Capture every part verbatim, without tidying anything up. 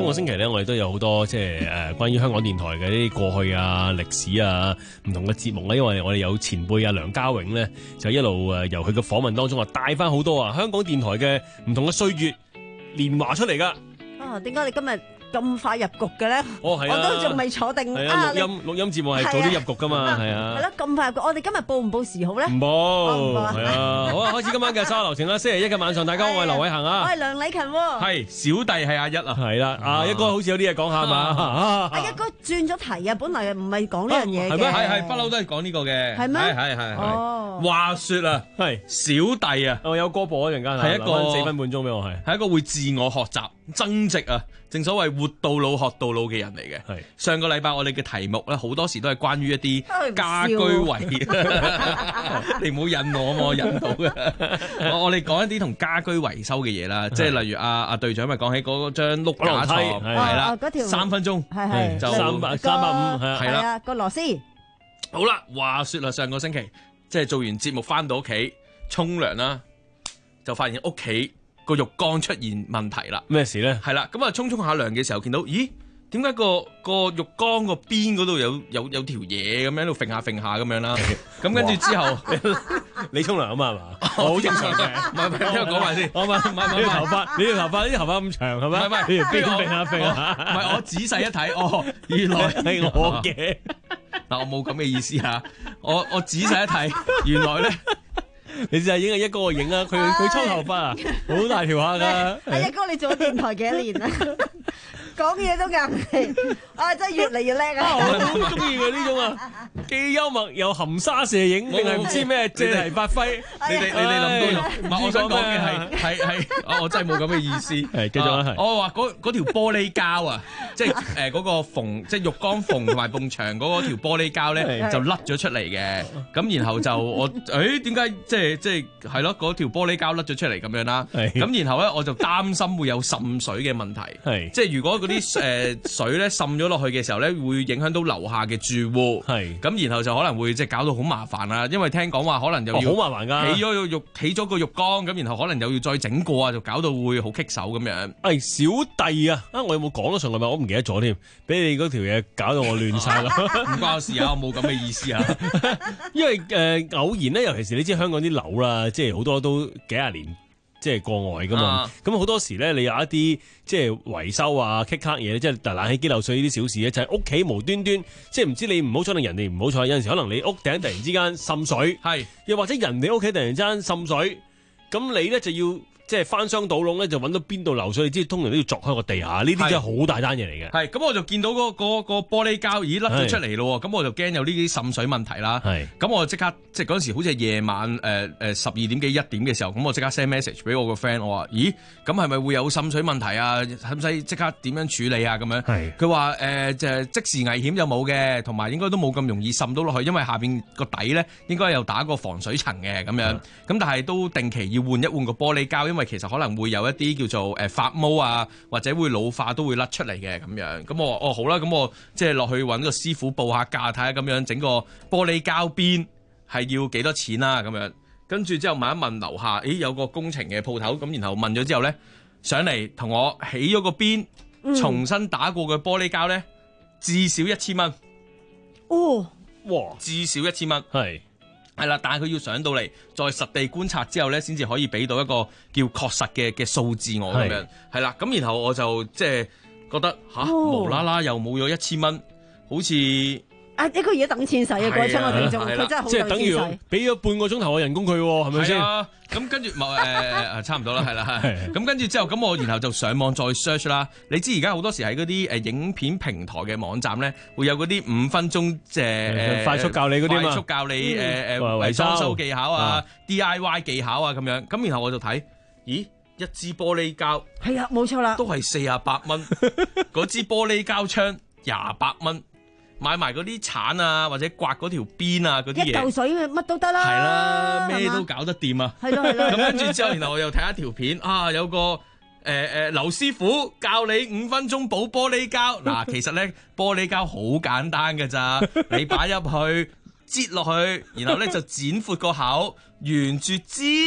個星期咧，我哋都有好多即係誒關於香港電台嘅啲過去啊、歷史啊、唔同嘅節目咧。因為我哋有前輩啊梁家榮咧，就一路誒由佢嘅訪問當中啊帶翻好多啊香港電台嘅唔同嘅歲月年華出嚟噶。 啊，點解你今日咁快入局嘅咧？ 哦，係啊， 我都仲未坐定係啊，錄音錄音節目係早啲入局噶嘛，係啊。 係咯，咁快入局，我哋今日報唔報時好咧？ 唔報，係啊。好啊，開始今晚嘅沙流情啦。星期一嘅晚上，大家好，我係劉偉恒啊。 我係梁禮勤。 係小弟係阿一啊。 係啦，阿一哥好似有啲嘢講下嘛。 阿一哥轉咗題啊，本來唔係講呢樣嘢嘅。 係係不嬲都係講呢個嘅。 係咩？ 係係係。 哦。 話說啊，係小弟啊， 我有歌播一陣間， 係一個四分半鐘俾我係， 係一個會自我學習增值啊。正所謂活到老學到老嘅人嚟嘅。係上個禮拜我哋嘅題目咧，好多時都係關於一啲家居維，你唔好引我嘛，我引到嘅。我我哋講一啲同家居維修嘅嘢啦，即係例如阿阿隊長咪講起嗰張碌架床係啦，三分鐘係係就三百三百五係啦個螺絲。 好啦，話說啦，上個星期即係做完節目翻到屋企沖涼啦，就發現屋企個浴缸出現問題啦。 咩事咧？ 係啦，咁啊沖沖下涼嘅時候見到，咦？點解個個浴缸個邊嗰度有有有條嘢咁樣喺度揈下揈下咁樣啦？咁跟住之後， 你沖涼啊嘛係嘛？好正常嘅， 唔係唔係，聽我講埋先。 我問，唔係唔係，你條頭髮，你條頭髮，呢條頭髮咁長係咪？ 唔係唔係， 你條邊揈下揈下。 唔係，我仔細一睇，哦，原來係我嘅。 嗱，我冇咁嘅意思嚇，我我仔細一睇，原來咧。 你就係影係一哥個影啊！佢佢粗頭髮啊，好大條下㗎。 阿一哥，你做咗電台幾多年啊？講嘢都硬氣，啊真係越嚟越叻啊！ 我好中意佢呢種啊，既幽默又含沙射影，定係唔知咩借題發揮。 你哋你哋諗到用？唔係，我想講嘅係係係，我真係冇咁嘅意思。 係繼續啊！ 我話嗰嗰條玻璃膠啊，即係誒嗰個縫，即係浴缸縫同埋埲牆嗰條玻璃膠咧，就甩咗出嚟嘅。咁然後就我誒點解即係即係係咯？嗰條玻璃膠甩咗出嚟咁樣啦。咁然後咧我就擔心會有滲水嘅問題。係即係如果嗰啲誒水咧滲咗落去嘅時候咧，會影響到樓下嘅住戶。係咁，然後就可能會即係搞到好麻煩啦。因為聽講話可能又要好麻煩㗎， 起咗個浴起咗個浴缸，咁然後可能又要再整過啊，就搞到會好棘手咁樣。 誒小弟啊，啊我有冇講得上嚟嘛？我唔記得咗添，俾你嗰條嘢搞到我亂晒啦。 唔關我事啊，我冇咁嘅意思啊。 因為誒偶然咧，尤其是你知香港啲樓啦，即係好多都幾廿年。即係過外噶嘛，咁好、啊、多時咧，你有一啲即係維修啊、棘卡嘢，即係但冷氣機漏水呢啲小事咧，就係屋企無端端，即係唔知你唔好彩定人哋唔好彩，有陣時可能你屋頂突然之間滲水，係是，又或者人哋屋企突然之間滲水，咁你咧就要。即係翻箱倒籠咧，就揾到邊度流水，你知通常都要鑿開個地下，呢啲真係好大單嘢嚟嘅。 係，咁我就見到嗰、嗰個、嗰個玻璃膠，咦甩咗出嚟咯，咁我就驚有呢啲滲水問題啦。係，咁我就即刻即係嗰陣時好似係夜晚誒誒十二點幾一點嘅時候，咁我即刻 send message 俾我個 friend，我話：咦，咁係咪會有滲水問題啊？使唔使即刻點樣處理啊？咁樣。係。佢話誒就即時危險就冇嘅，同埋應該都冇咁容易滲到落去，因為下邊個底咧應該有打過防水層嘅咁樣。咁、嗯、但係都定期要換一換個玻璃膠，因為其實可能會有一啲叫做誒發毛啊，或者會老化都會甩出嚟嘅咁樣。咁我話哦好啦，咁我即係落去揾個師傅報下價，睇下咁樣整個玻璃膠邊係要幾多錢啦咁樣。跟住之後問一問樓下，誒有個工程嘅鋪頭，咁然後問咗之後咧，上嚟同我起咗個邊，重新打過嘅玻璃膠咧，至少一千蚊。 哦， 哇！至少一千蚊，係。係啦，但係佢要上到嚟，再實地觀察之後咧，先至可以俾到一個叫確實嘅嘅數字我咁樣。係啦，咁然後我就即係覺得吓、哦、無啦啦又冇咗一千蚊，好似啊一個月等錢使啊！嗰一千個聽眾，佢真係好即係等於俾咗半個鐘頭嘅人工佢，係咪先？ 咁跟住冇誒差唔多啦，係啦，咁跟住之後，咁我然後就上網再 search 啦。你知而家好多時喺嗰啲誒影片平台嘅網站咧，會有嗰啲五分鐘即係快速教你嗰啲嘛， 快速教你誒誒裝修技巧啊、D I Y 技巧啊咁樣。咁然後我就睇，咦，一支玻璃膠係啊，冇錯啦， 都係四十八蚊，嗰支玻璃膠槍廿八蚊。買埋嗰啲鏟啊，或者刮嗰條邊啊，嗰啲嘢一嚿水乜都得啦， 係啦，咩都搞得掂啊！ 係咯係咯。 咁跟住之後，然後我又睇一條片啊，有個誒誒劉師傅教你五分鐘補玻璃膠。嗱，其實咧玻璃膠好簡單㗎咋，你擺入去擠落去，然後咧就剪闊個口，沿住擠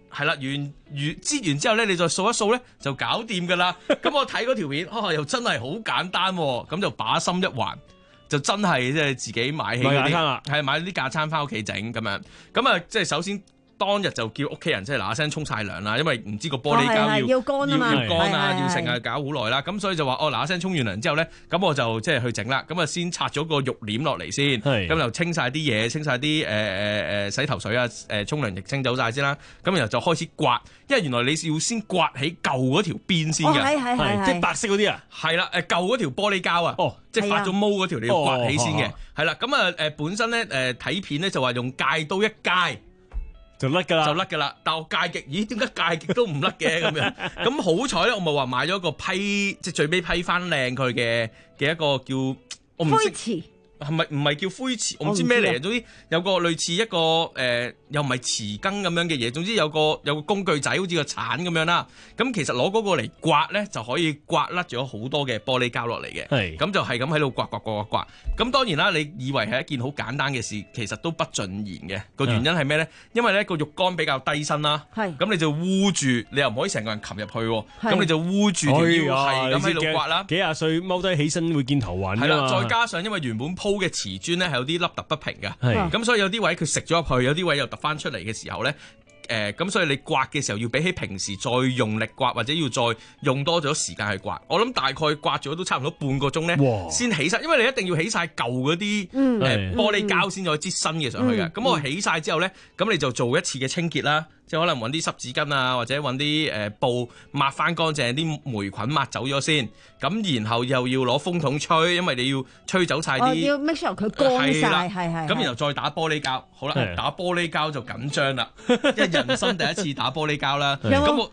係啦，完完擠完之後咧，你再掃一掃咧就搞掂㗎啦。咁我睇嗰條片，哦又真係好簡單喎，咁就把心一橫。就真係即係自己買起嗰啲，係買啲架撐翻屋企整咁樣。咁啊，即係首先當日就叫屋企人即係嗱嗱聲沖晒涼啦，因為唔知個玻璃膠要要乾啊嘛， 要乾啊，要成啊，搞好耐啦。咁所以就話哦嗱嗱聲沖完涼之後咧，咁我就即係去整啦。咁啊先拆咗個浴簾落嚟先，咁就清晒啲嘢，清晒啲誒誒誒洗頭水啊，誒沖涼液清走晒先啦。咁然後就開始刮，因為原來你要先刮起舊嗰條邊先嘅， 係係係， 即係白色嗰啲啊， 係啦，誒舊嗰條玻璃膠啊。哦。即係發咗毛嗰條你要刮起先嘅，係啦，咁啊誒本身咧誒睇片咧就話用戒刀一戒就甩㗎啦， 就甩㗎啦。但我戒極，咦點解戒極都唔甩嘅咁樣？咁好彩咧，我咪話買咗個批，即係最尾批翻靚佢嘅嘅一個叫我唔識。係咪唔係叫灰瓷？我唔知咩嚟嘅。總之有個類似一個誒、呃，又唔係匙羹咁樣嘅嘢。總之有個有個工具仔，好似個鏟咁樣啦。咁其實攞嗰個嚟刮咧，就可以刮甩咗好多嘅玻璃膠落嚟嘅。係咁就係咁喺度刮刮刮刮刮。咁當然啦，你以為係一件好簡單嘅事，其實都不盡然嘅。個原因係咩咧？因為咧個浴缸比較低身啦。係咁你就污住，你又唔可以成個人擒入去。咁你就污住條腰，係咁喺度刮啦。 幾廿歲踎低起身會見頭暈㗎嘛。係啦，再加上因為原本鋪嘅瓷磚咧係有啲凹凸不平嘅，咁所以有啲位佢食咗入去，有啲位又凸翻出嚟嘅時候咧，誒、呃、咁所以你刮嘅時候要比起平時再用力刮，或者要再用多咗時間去刮。我諗大概刮咗都差唔多半個鐘咧，先起晒，因為你一定要起晒舊嗰啲誒玻璃膠先可以擠新嘅上去嘅。咁、嗯、我起晒之後咧，咁你就做一次嘅清潔啦。即係可能揾啲濕紙巾啊，或者揾啲誒布抹翻乾淨，啲霉菌抹走咗先。咁然後又要攞風筒吹，因為你要吹走晒啲。 要 make sure 佢乾曬，係係。 咁然後再打玻璃膠，好啦，打玻璃膠就緊張啦，因為人生第一次打玻璃膠啦。咁我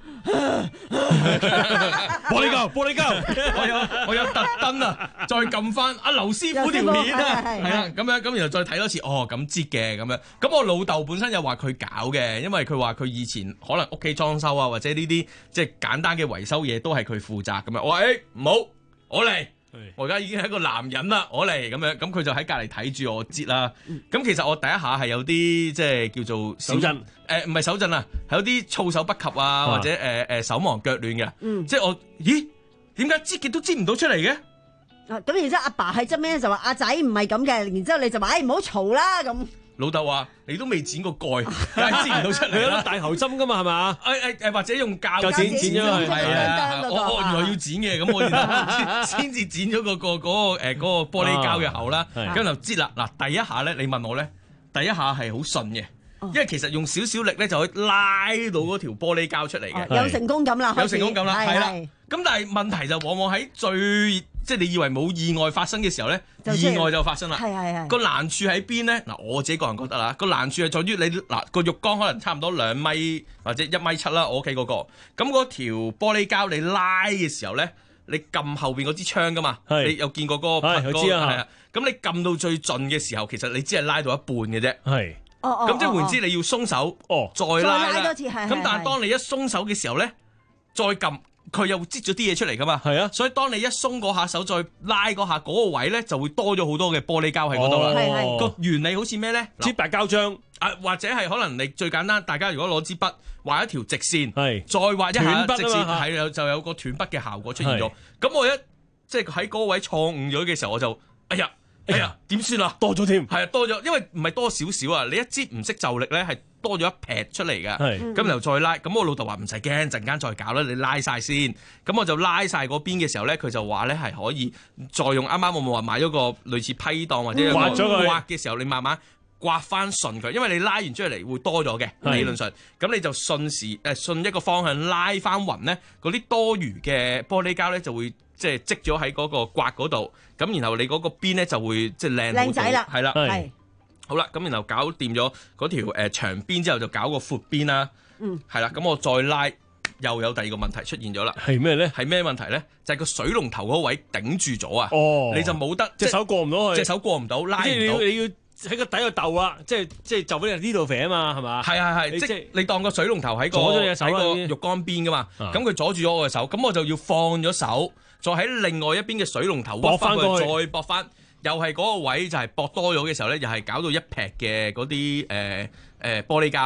玻璃膠，玻璃膠，我有我有特登啊，再撳翻阿劉師傅條片啊，係啦，咁樣咁然後再睇多次，哦咁擠嘅咁樣。咁我老豆本身又話佢搞嘅，因為佢話佢以前可能屋企裝修啊，或者呢啲即係簡單嘅維修嘢都係佢負責咁樣。我話誒唔好，我嚟，我而家已經係一個男人啦，我嚟咁樣。咁佢就喺隔離睇住我擠啦。咁其實我第一下係有啲即係叫做手震， 誒唔係手震啊，係有啲措手不及啊，或者誒誒、呃、手忙腳亂嘅。嗯、即係我咦點解擠極都擠唔到出嚟嘅？ 啊咁然之後阿爸喺側邊就話阿仔唔係咁嘅，然之後你就話誒唔好嘈啦咁。老豆話：你都未剪過蓋，梗係剪唔到出嚟啦！ 大喉針噶嘛，係嘛？ 誒誒誒，或者用鉸剪剪咗佢，係啊！我我原來要剪嘅，咁我先至剪咗個個嗰個誒嗰個玻璃膠嘅喉啦，咁就擠啦。嗱，第一下咧，你問我咧，第一下係好順嘅，因為其實用少少力咧就可以拉到嗰條玻璃膠出嚟嘅， 有成功感啦， 有成功感啦，係啦。咁但係問題就往往喺最即係你以為冇意外發生嘅時候咧，意外就發生啦。係係係。個難處喺邊咧？嗱，我自己個人覺得啦，個難處係在於你嗱個浴缸可能差唔多兩米或者一米七啦，我屋企嗰個。咁嗰條玻璃膠你拉嘅時候咧，你撳後邊嗰支槍噶嘛？你有見過嗰個？係，我知啊。係啊。咁你撳到最盡嘅時候，其實你只係拉到一半嘅啫。係。哦哦。咁即係換言之，你要鬆手，哦，再拉啦。多次係。咁但係當你一鬆手嘅時候咧，再撳。佢又擠咗啲嘢出嚟噶嘛？係啊，所以當你一鬆嗰下手再拉嗰下嗰個位咧，就會多咗好多嘅玻璃膠喺嗰度啦。係係個原理好似咩咧？ 黐白膠漿啊，或者係可能你最簡單，大家如果攞支筆畫一條直線，係再畫一下直線，係有就有個斷筆嘅效果出現咗。咁我一即係喺嗰個位錯誤咗嘅時候，我就哎呀哎呀點算啊？ 多咗添， 係啊多咗，因為唔係多少少啊，你一支唔識就力咧係。多咗一劈出嚟嘅，咁又再拉，咁我老豆話唔使驚，陣間再搞啦，你拉晒先。咁我就拉晒嗰邊嘅時候咧，佢就話咧係可以再用啱啱我冇話買咗個類似批檔或者刮咗佢刮嘅時候，你慢慢刮翻順佢，因為你拉完出嚟會多咗嘅理論上。咁你就順時誒順一個方向拉翻勻咧，嗰啲多餘嘅玻璃膠咧就會即係積咗喺嗰個刮嗰度，咁然後你嗰個邊咧就會即係靚靚仔啦，係啦。好啦，咁然後搞掂咗嗰條誒長邊之後，就搞個闊邊啦。嗯，係啦，咁我再拉，又有第二個問題出現咗啦。 係咩咧？ 係咩問題咧？就係、是、個水龍頭嗰位頂住咗啊！ 哦， 你就冇得隻手過唔到去， 隻手過唔到，拉唔到。 你要你要喺個底度鬥啊！即係即係就俾你呢度肥啊嘛，係嘛？ 係係係，即係你當個水龍頭喺個喺個浴缸邊噶嘛，咁佢、啊、阻住咗我嘅手，咁我就要放咗手，再喺另外一邊嘅水龍頭屈翻佢，再駁翻。又係嗰個位就係駁多咗嘅時候咧，又係搞到一劈嘅嗰啲誒誒玻璃膠，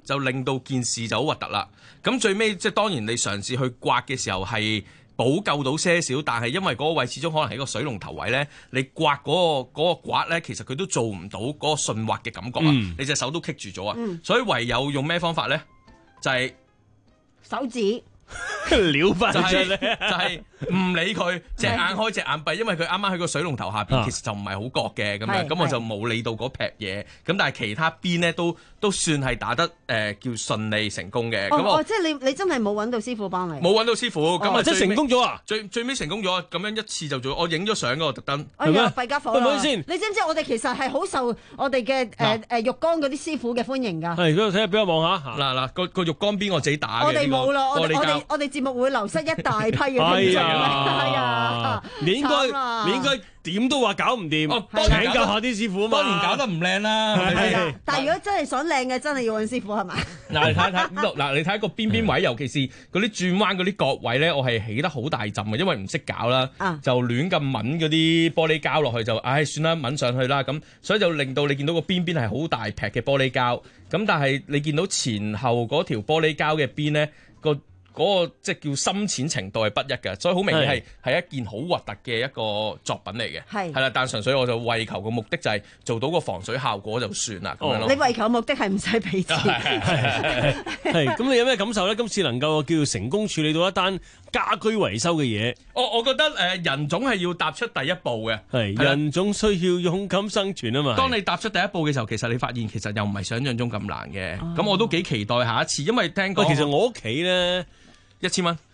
就令到件事就好核突啦。咁最尾即係當然你嘗試去刮嘅時候係補救到些少，但係因為嗰個位始終可能係一個水龍頭位咧，你刮嗰、個嗰、個刮咧，其實佢都做唔到嗰個順滑嘅感覺啊，嗯、你隻手都棘住咗啊，嗯、所以唯有用咩方法咧？就係、是、 手指。 撩翻就係、是、就係、是、唔理佢隻眼開隻眼閉，因為佢啱啱喺個水龍頭下邊，啊、其實就唔係好覺嘅咁樣，咁我就冇理到嗰撇嘢。咁但係其他邊咧都都算係打得誒、呃、叫順利成功嘅。咁、哦、我、 哦、即係你你真係冇揾到師傅幫你？ 冇揾到師傅，咁啊、哦、 即係成功咗啊！ 最最尾成功咗，咁樣一次就做。我影咗相嗰個特登。 哎呀，弊家伙啦！ 先， 你知唔知我哋其實係好受我哋嘅誒誒浴缸嗰啲師傅嘅歡迎㗎？ 係，睇下俾我望下。 嗱嗱，個個浴缸邊我自己打嘅。 我哋冇啦，我我哋我哋節目會流失一大批嘅聽眾。係啊， 你應該你應該點都話搞唔掂，請教下啲師傅啊嘛。 當然搞得唔靚啦，係咪？ 但係如果真係想靚嘅，真係要揾師傅係嘛？ 嗱，你睇睇呢度，嗱，你睇個邊邊位，尤其是嗰啲轉彎嗰啲角位咧，我係起得好大陣嘅，因為唔識搞啦，就亂咁抿嗰啲玻璃膠落去就，唉，算啦，抿上去啦，咁所以就令到你見到個邊邊係好大劈嘅玻璃膠，咁但係你見到前後嗰條玻璃膠嘅邊咧個。嗰個即係叫深淺程度係不一嘅，所以好明顯係係一件好核突嘅一個作品嚟嘅。係係啦，但純粹我就為求個目的就係做到個防水效果就算啦咁樣咯。 你為求目的係唔使俾錢。 係咁，你有咩感受咧？今次能夠叫做成功處理到一單家居維修嘅嘢， 我我覺得誒人總係要踏出第一步嘅。 係人總需要勇敢生存啊嘛。 當你踏出第一步嘅時候，其實你發現其實又唔係想像中咁難嘅。咁我都幾期待下一次，因為聽講其實我屋企咧。 一千蚊。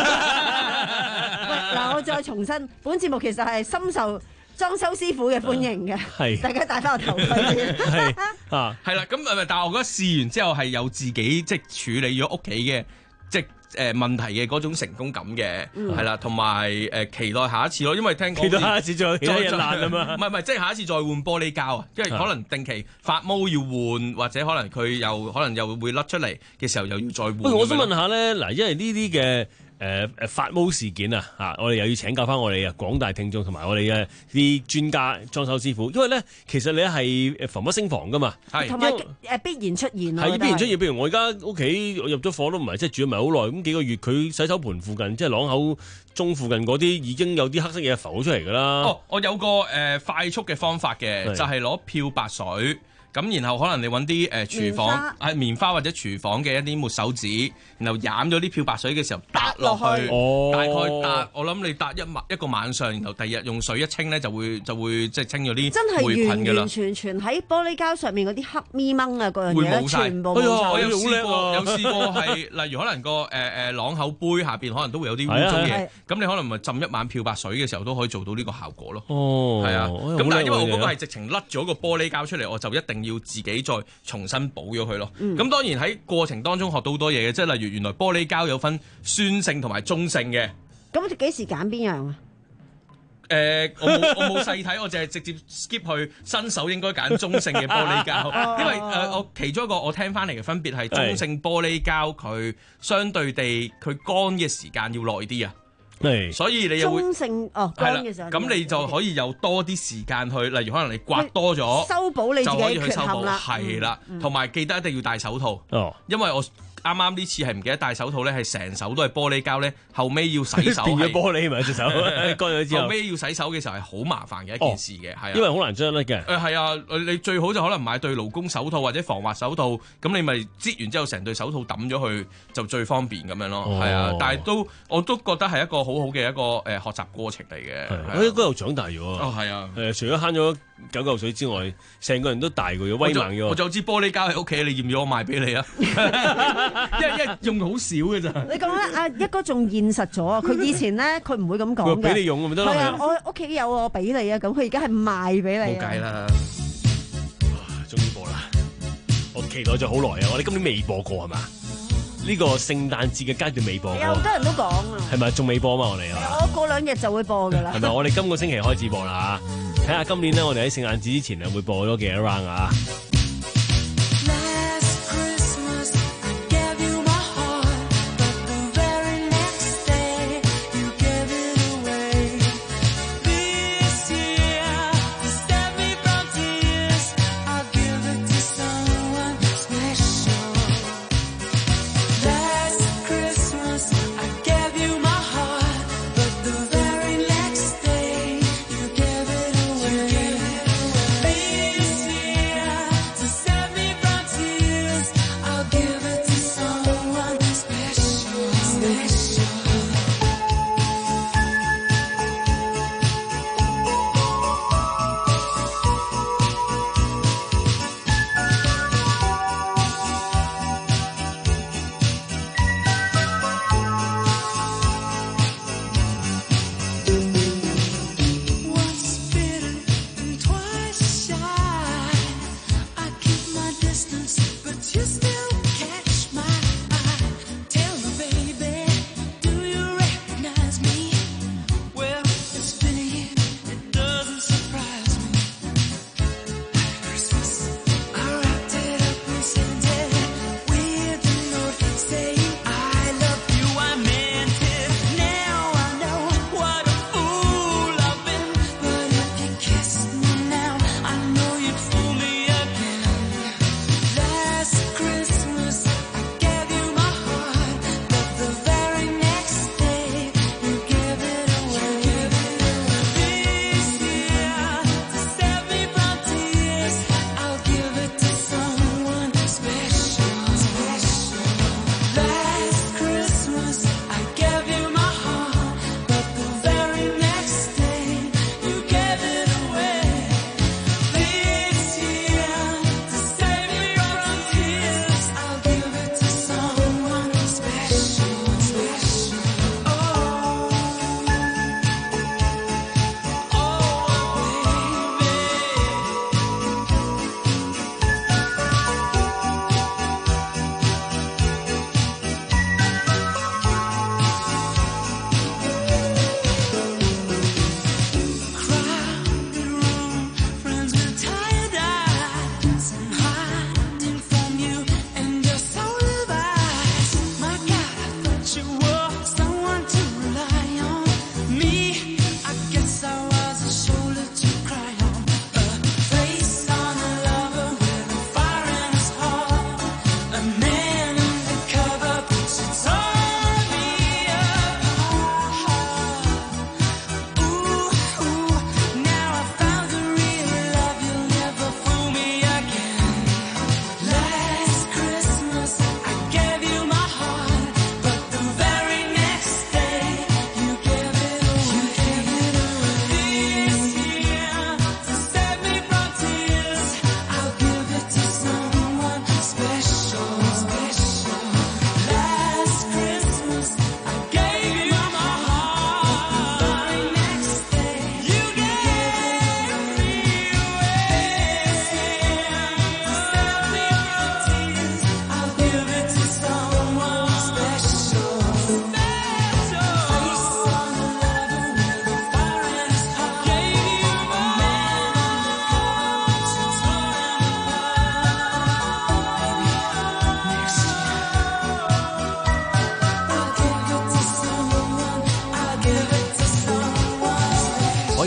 嗱，我再重申，本節目其實係深受裝修師傅嘅歡迎嘅，係、uh, 大家戴翻個頭盔先。係啊，係啦，咁誒，但係我覺得試完之後係有自己即係處理咗屋企嘅即係誒問題嘅嗰種成功感嘅，係啦、嗯，同埋誒期待下一次咯，因為聽講期待下一次再再日爛啊嘛，唔係唔係，即係下一次再換玻璃膠啊，因為可能定期發毛要換，或者可能佢又可能又會甩出嚟嘅時候又要再換。 喂，我想問下咧，嗱，因為呢啲嘅。誒誒發毛事件啊，嚇！我哋又要請教翻我哋嘅廣大聽眾同埋我哋嘅啲專家裝修師傅，因為咧其實你係防不勝防噶嘛，係同埋誒必然出現係必然出現。譬如我而家屋企入咗火都唔係即係住咗唔係好耐，咁幾個月佢洗手盆附近即係朗口中附近嗰啲已經有啲黑色嘢浮咗出嚟㗎啦。 哦，我有個誒、呃、快速嘅方法嘅，是就係攞漂白水。咁然後可能你揾啲誒廚房係棉，棉花或者廚房嘅一啲抹手紙，然後染咗啲漂白水嘅時候搭落去， 哦、 大概搭我諗你搭一晚一個晚上，然後第二日用水一清咧就會就會即係清咗啲霉菌㗎啦。真係完完全全喺玻璃膠上面嗰啲黑咪掹啊嗰樣嘢全部冇晒。我有試過有試過係例如可能個誒誒朗口杯下邊可能都會有啲污糟嘢，咁你可能咪浸一晚漂白水嘅時候都可以做到呢個效果咯。哦，係啊，咁但係因為我嗰個係直情甩咗個玻璃膠出嚟，我就一定要自己再重新補咗佢咯。咁、嗯、當然喺過程當中學到好多嘢嘅，即係例如原來玻璃膠有分酸性同埋中性嘅。 咁你幾時揀邊樣啊？ 誒、呃，我冇我冇細睇，我淨係直接 skip 去新手應該揀中性嘅玻璃膠，因為誒、呃、我其中一個我聽翻嚟嘅分別係中性玻璃膠佢相對地佢乾嘅時間要耐啲啊。 係， 所以你又會中性哦乾嘅時候， 咁你就可以有多啲時間去，例如可能你刮多咗， 修補你自己就可以去修補， 缺陷啦。 係啦，同埋記得一定要戴手套，哦，因為我啱啱呢次係唔記得戴手套咧，係成手都係玻璃膠咧，後尾要洗手， 變咗玻璃咪隻手乾咗之後， 後尾要洗手嘅時候係好麻煩嘅一件事嘅，係啊， 因為好難將甩嘅。 誒係啊，你最好就可能買對勞工手套或者防滑手套，咁你咪擠完之後成對手套抌咗去就最方便咁樣咯，係啊，但係都我都覺得係一個好好嘅一個誒學習過程嚟嘅。 我應該又長大咗。哦， 係啊， 誒除咗慳咗九嚿水之外，成個人都大個咗，威猛咗。 我仲有支玻璃膠喺屋企，你要唔要我賣俾你啊？因為用好少嘅咋。你講咧，阿一哥仲現實咗啊！佢以前咧，佢唔會咁講嘅。 俾你用咪得咯。係啊，我屋企有我俾你啊，咁佢而家係賣俾你。 冇計啦。 終於播啦！我期待咗好耐啊！我哋今年未播過係嘛？呢個聖誕節嘅階段未播過。 有好多人都講啊。係咪仲未播嘛？我哋啊。 我過兩日就會播㗎啦。 係咪？我哋今個星期開始播啦嚇！睇下今年咧，我哋喺聖誕節之前啊，會播咗幾多 round 啊！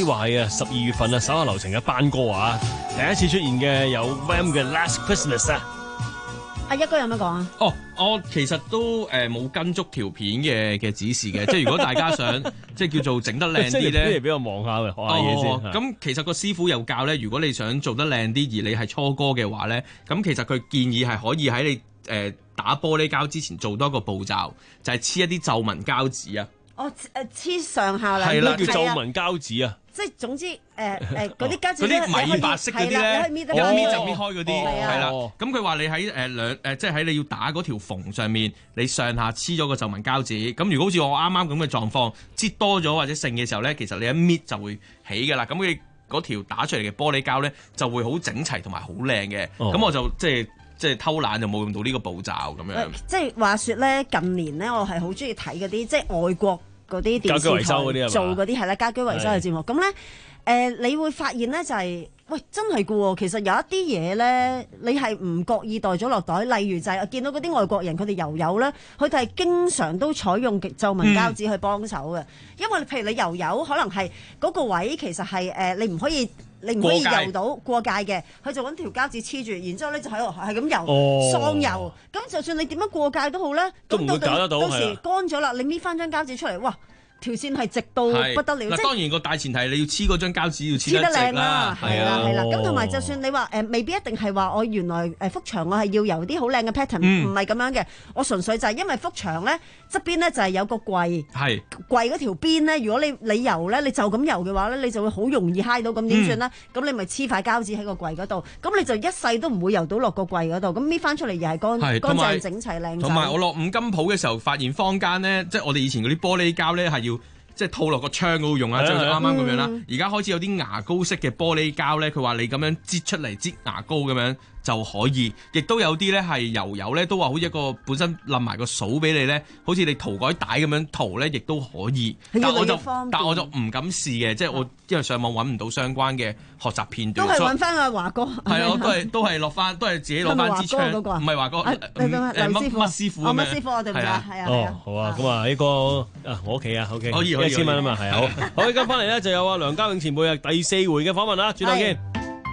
以話係啊，十二月份啊，手下留情嘅班歌啊，第一次出現嘅有 Wham 嘅 Last Christmas 啊。 阿一哥有咩講啊？ 哦，我其實都誒冇、呃、跟足條片嘅嘅指示嘅，即係如果大家想即係叫做整得靚啲咧， 俾我望下嘅，學下嘢先。 咁、哦、其實個師傅又教咧，如果你想做得靚啲，而你係初哥嘅話咧，咁其實佢建議係可以喺你誒、呃、打玻璃膠之前做多一個步驟，就係、是、黐一啲皺紋膠紙啊。 哦，誒黐上下啦， 係啦，叫皺紋膠紙啊。 即係總之，誒誒嗰啲膠紙嗰啲米白色嗰啲咧，一搣就搣開嗰啲，係啦。咁佢話你喺誒兩誒，即係喺你要打嗰條縫上面，你上下黐咗個皺紋膠紙。咁如果好似我啱啱咁嘅狀況，擠多咗或者剩嘅時候咧，其實你一搣就會起㗎啦。咁佢嗰條打出嚟嘅玻璃膠咧，就會好整齊同埋好靚嘅。咁、哦、我就即係即係偷懶就冇用到呢個步驟咁樣。 即係話説咧，近年咧，我係好中意睇嗰啲即係外國嗰啲電視台做嗰啲係啦，家居維修嘅節目。咁咧誒，你會發現咧就係、是，喂，真係㗎喎。其實有一啲嘢咧，你係唔覺意袋咗落袋。例如就係、是、我見到嗰啲外國人，佢哋油油咧，佢哋係經常都採用皺紋膠紙去幫手嘅。嗯、因為譬如你油油，可能係嗰個位其實係誒、呃，你唔可以。你唔可以游到過界嘅，佢就揾條膠紙黐住，然之後咧就喺度係咁游，哦、喪游。咁就算你點樣過界都好咧， 都唔會搞得到。 到時乾咗啦，你搣翻張膠紙出嚟，哇！條線係直到不得了。 嗱，當然個大前提你要黐嗰張膠紙要黐得靚啦， 係啦係啦。咁同埋就算你話誒、呃，未必一定係話我原來誒幅牆我係要油啲好靚嘅 pattern，唔係咁樣嘅。我純粹就係因為幅牆咧側邊咧就係有個櫃，係櫃嗰條邊咧，如果你你油咧，你就咁油嘅話咧，你就會好容易揩到，咁點算咧？咁、嗯、你咪黐塊膠紙喺個櫃嗰度，咁你就一世都唔會油到落個櫃嗰度。咁搣翻出嚟又係乾乾淨整齊靚。 同埋我落五金鋪嘅時候，發現坊間咧，即係我哋以前嗰啲玻璃膠咧係要。即係套落個窗嗰度用啊，就啱啱咁樣啦。而家開始有啲牙膏式嘅玻璃膠咧，佢話你咁樣擠出嚟擠牙膏咁樣就可以。亦都有啲咧係油油咧，都話好似一個本身冧埋個掃俾你咧，好似你塗改帶咁樣塗咧，亦都可以。但我就但我就唔敢試嘅，即係我因為上網揾唔到相關嘅學習片段。 都係揾翻阿華哥。 係啊，都係都係落翻，都係自己攞翻支槍。唔係華哥，誒乜乜師傅咁樣。 乜師傅我哋唔知啊，係啊。 哦，好啊，咁啊呢個啊我屋企啊 ，OK，可以一千蚊啊嘛，係啊，好。好，而家翻嚟咧就有阿梁家永前輩啊第四回嘅訪問啦，轉頭見。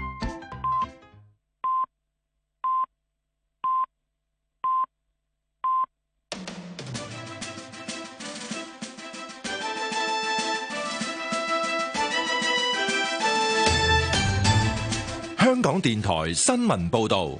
香港電台新聞報道。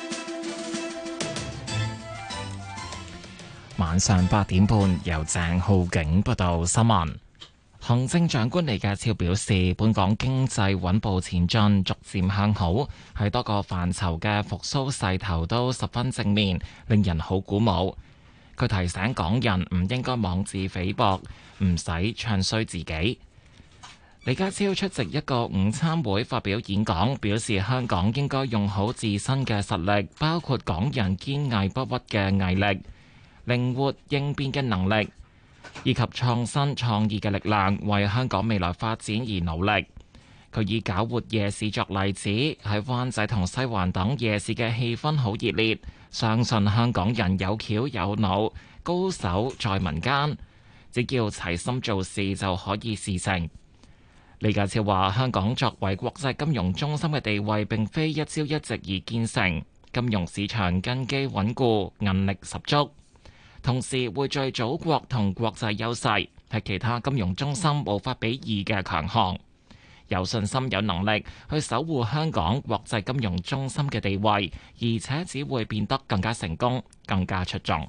晚上八點半，由鄭浩景報道新聞。行政長官李家超表示，本港經濟穩步前進，逐漸向好，喺多個範疇嘅復甦勢頭都十分正面，令人好鼓舞。佢提醒港人唔應該妄自菲薄，唔使唱衰自己。李家超出席一個午餐會發表演講，表示香港應該用好自身嘅實力，包括港人堅毅不屈嘅毅力、靈活應變嘅能力，以及創新創意嘅力量，為香港未來發展而努力。佢以搞活夜市作例子，喺灣仔同西環等夜市嘅氣氛好熱烈，相信香港人有橋有腦，高手在民間，只要齊心做事就可以事成。李家超話：香港作為國際金融中心嘅地位並非一朝一夕而建成，金融市場根基穩固，韌力十足。同時匯聚祖國同國際優勢，係其他金融中心無法比擬嘅強項。有信心有能力去守護香港國際金融中心嘅地位，而且只會變得更加成功，更加出眾。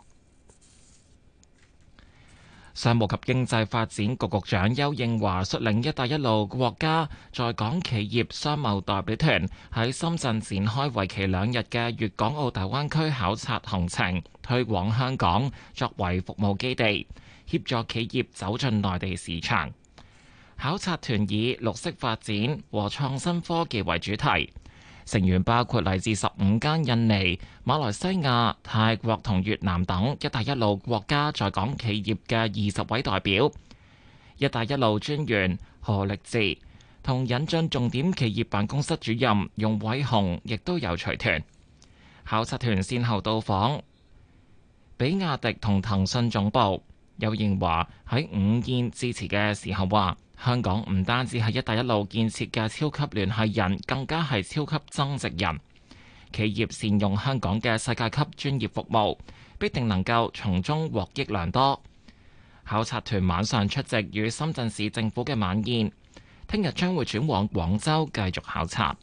商務及經濟發展局局長邱應華率領「一帶一路」國家在港企業商貿代表團喺深圳展開為期兩日嘅粵港澳大灣區考察行程，推廣香港作為服務基地，協助企業走進內地市場。考察團以綠色發展和創新科技為主題。成員包括嚟自十五間印尼、馬來西亞、泰國同越南等「一帶一路」國家在港企業嘅二十位代表。「一帶一路」專員何力智同引進重點企業辦公室主任容偉雄亦都有隨團。考察團先後到訪比亞迪同騰訊總部。邱應華喺午宴致辭嘅時候話： 香港唔單止係一帶一路建設嘅超級聯繫人，更加係超級增值人。企業善用香港嘅世界級專業服務，必定能夠從中獲益良多。考察團晚上出席與深圳市政府嘅晚宴，聽日將會轉往廣州繼續考察。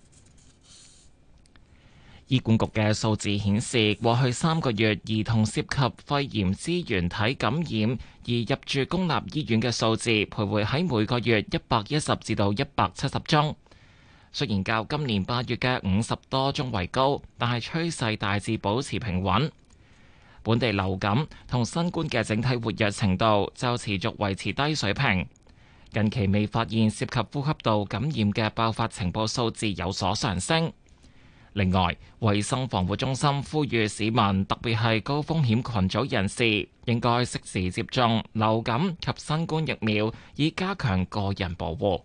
醫管局嘅數字顯示，過去三個月兒童涉及肺炎支原體感染而入住公立醫院嘅數字，徘徊喺每個月一百一十至到一百七十宗。雖然較今年八月嘅五十多宗為高，但係趨勢大致保持平穩。本地流感同新冠嘅整體活躍程度就持續維持低水平。近期未發現涉及呼吸道感染嘅爆發情報數字有所上升。另外，衛生防護中心呼籲市民，特別係高風險群組人士，應該適時接種流感及新冠疫苗，以加強個人保護。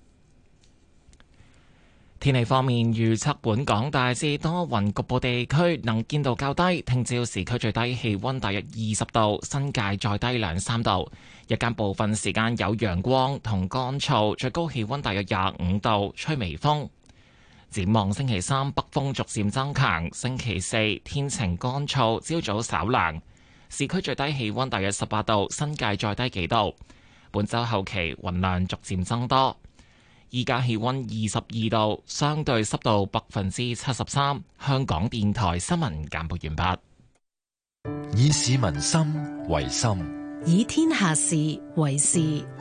天氣方面，預測本港大致多雲，局部地區能見度較低。聽朝市區最低氣溫大約二十度，新界再低兩三度。日間部分時間有陽光同乾燥，最高氣溫大約廿五度，吹微風。展望星期三北風逐漸增強，星期四天晴乾燥，朝早稍涼，市區最低氣溫大約十八度，新界再低幾度。本週後期雲量逐漸增多。依家氣溫二十二度，相對濕度百分之七十三。香港電台新聞簡報完畢。 以市民心為心， 以天下事為事。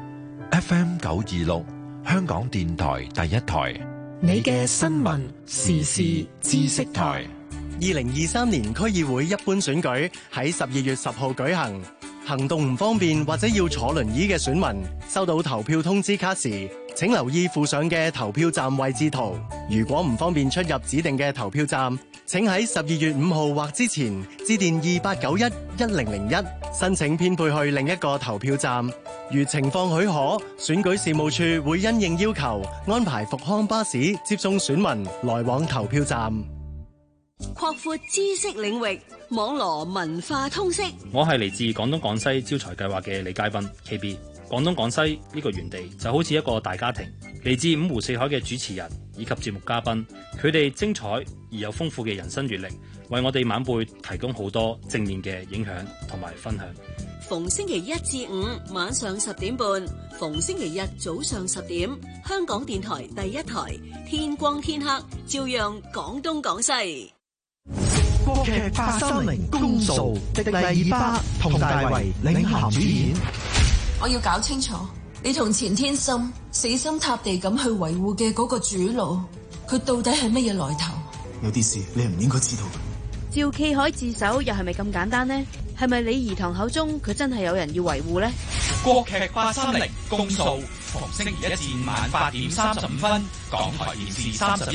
F M 九二六，香港電台第一台。 你嘅新聞時事知識台。 二零二三年區議會一般選舉喺十二月十號舉行。行動唔方便或者要坐輪椅嘅選民，收到投票通知卡時，請留意附上嘅投票站位置圖。如果唔方便出入指定嘅投票站，請喺十二月五號或之前致電二八九一一零零一申請編配去另一個投票站。如情況許可，選舉事務處會因應要求安排復康巴士接送選民來往投票站。 擴闊知識領域，網羅文化通識。 我係嚟自廣東廣西招才計劃嘅李佳斌 K B。廣東廣西呢個園地就好似一個大家庭，嚟自五湖四海嘅主持人以及節目嘉賓，佢哋精彩而有豐富嘅人生閱歷，為我哋晚輩提供好多正面嘅影響同埋分享。 逢星期一至五晚上十點半，逢星期日早上十點，香港電台第一台，天光天黑照樣講東講西。 國劇八三零公訴，迪麗熱巴、佟大為領銜主演。 我要搞清楚，你同錢天心死心塌地咁去維護嘅嗰個主腦，佢到底係乜嘢來頭？ 有啲事你係唔應該知道嘅。 趙啟海自首又係咪咁簡單呢？係咪李儀堂口中佢真係有人要維護呢？ 國劇八三零公訴，逢星期一至五晚八點三十五分，港台電視三十一。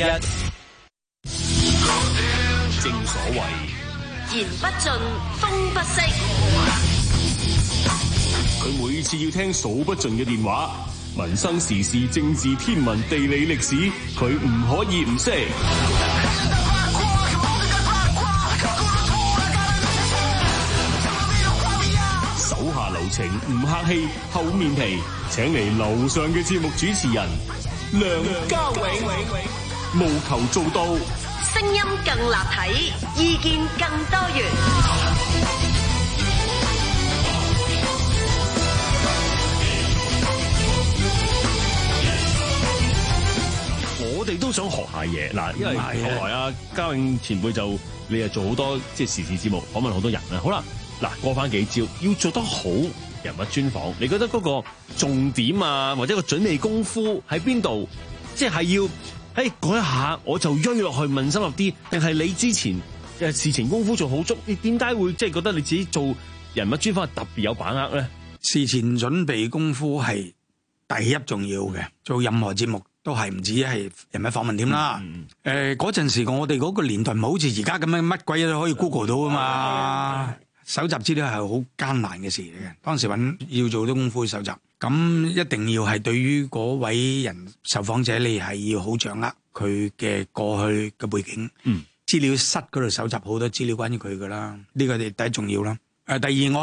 正所謂言不盡，風不息。 佢每次要聽數不盡嘅電話，民生時事、政治、天文、地理、歷史，佢唔可以唔識。手下留情，唔客氣，厚面皮，請嚟樓上嘅節目主持人梁家永，務求做到聲音更立體，意見更多元。 我哋都想學下嘢嗱，因為後來啊，家永前輩就你又做好多即係時事節目，訪問好多人啦。好啦，嗱過翻幾招，要做得好人物專訪，你覺得嗰個重點啊，或者個準備功夫喺邊度？即係要。誒，嗰、hey, 一下我就追落去問深入啲，定係你之前誒事前功夫做好足？你點解會即係覺得你自己做人物專訪係特別有把握咧？ 事前準備功夫係第一重要嘅，做任何節目都係唔止係人物訪問點啦。誒嗰陣時我哋嗰個年代唔係好似而家咁樣乜鬼嘢都可以 Google 到啊嘛，搜集資料係好艱難嘅事嚟嘅。當時揾要做啲功夫去搜集。咁一定要係對於嗰位人受訪者，你係要好掌握佢嘅過去嘅背景。嗯，資料室嗰度搜集好多資料關於佢噶啦，呢個係第一重要啦。誒，第二我係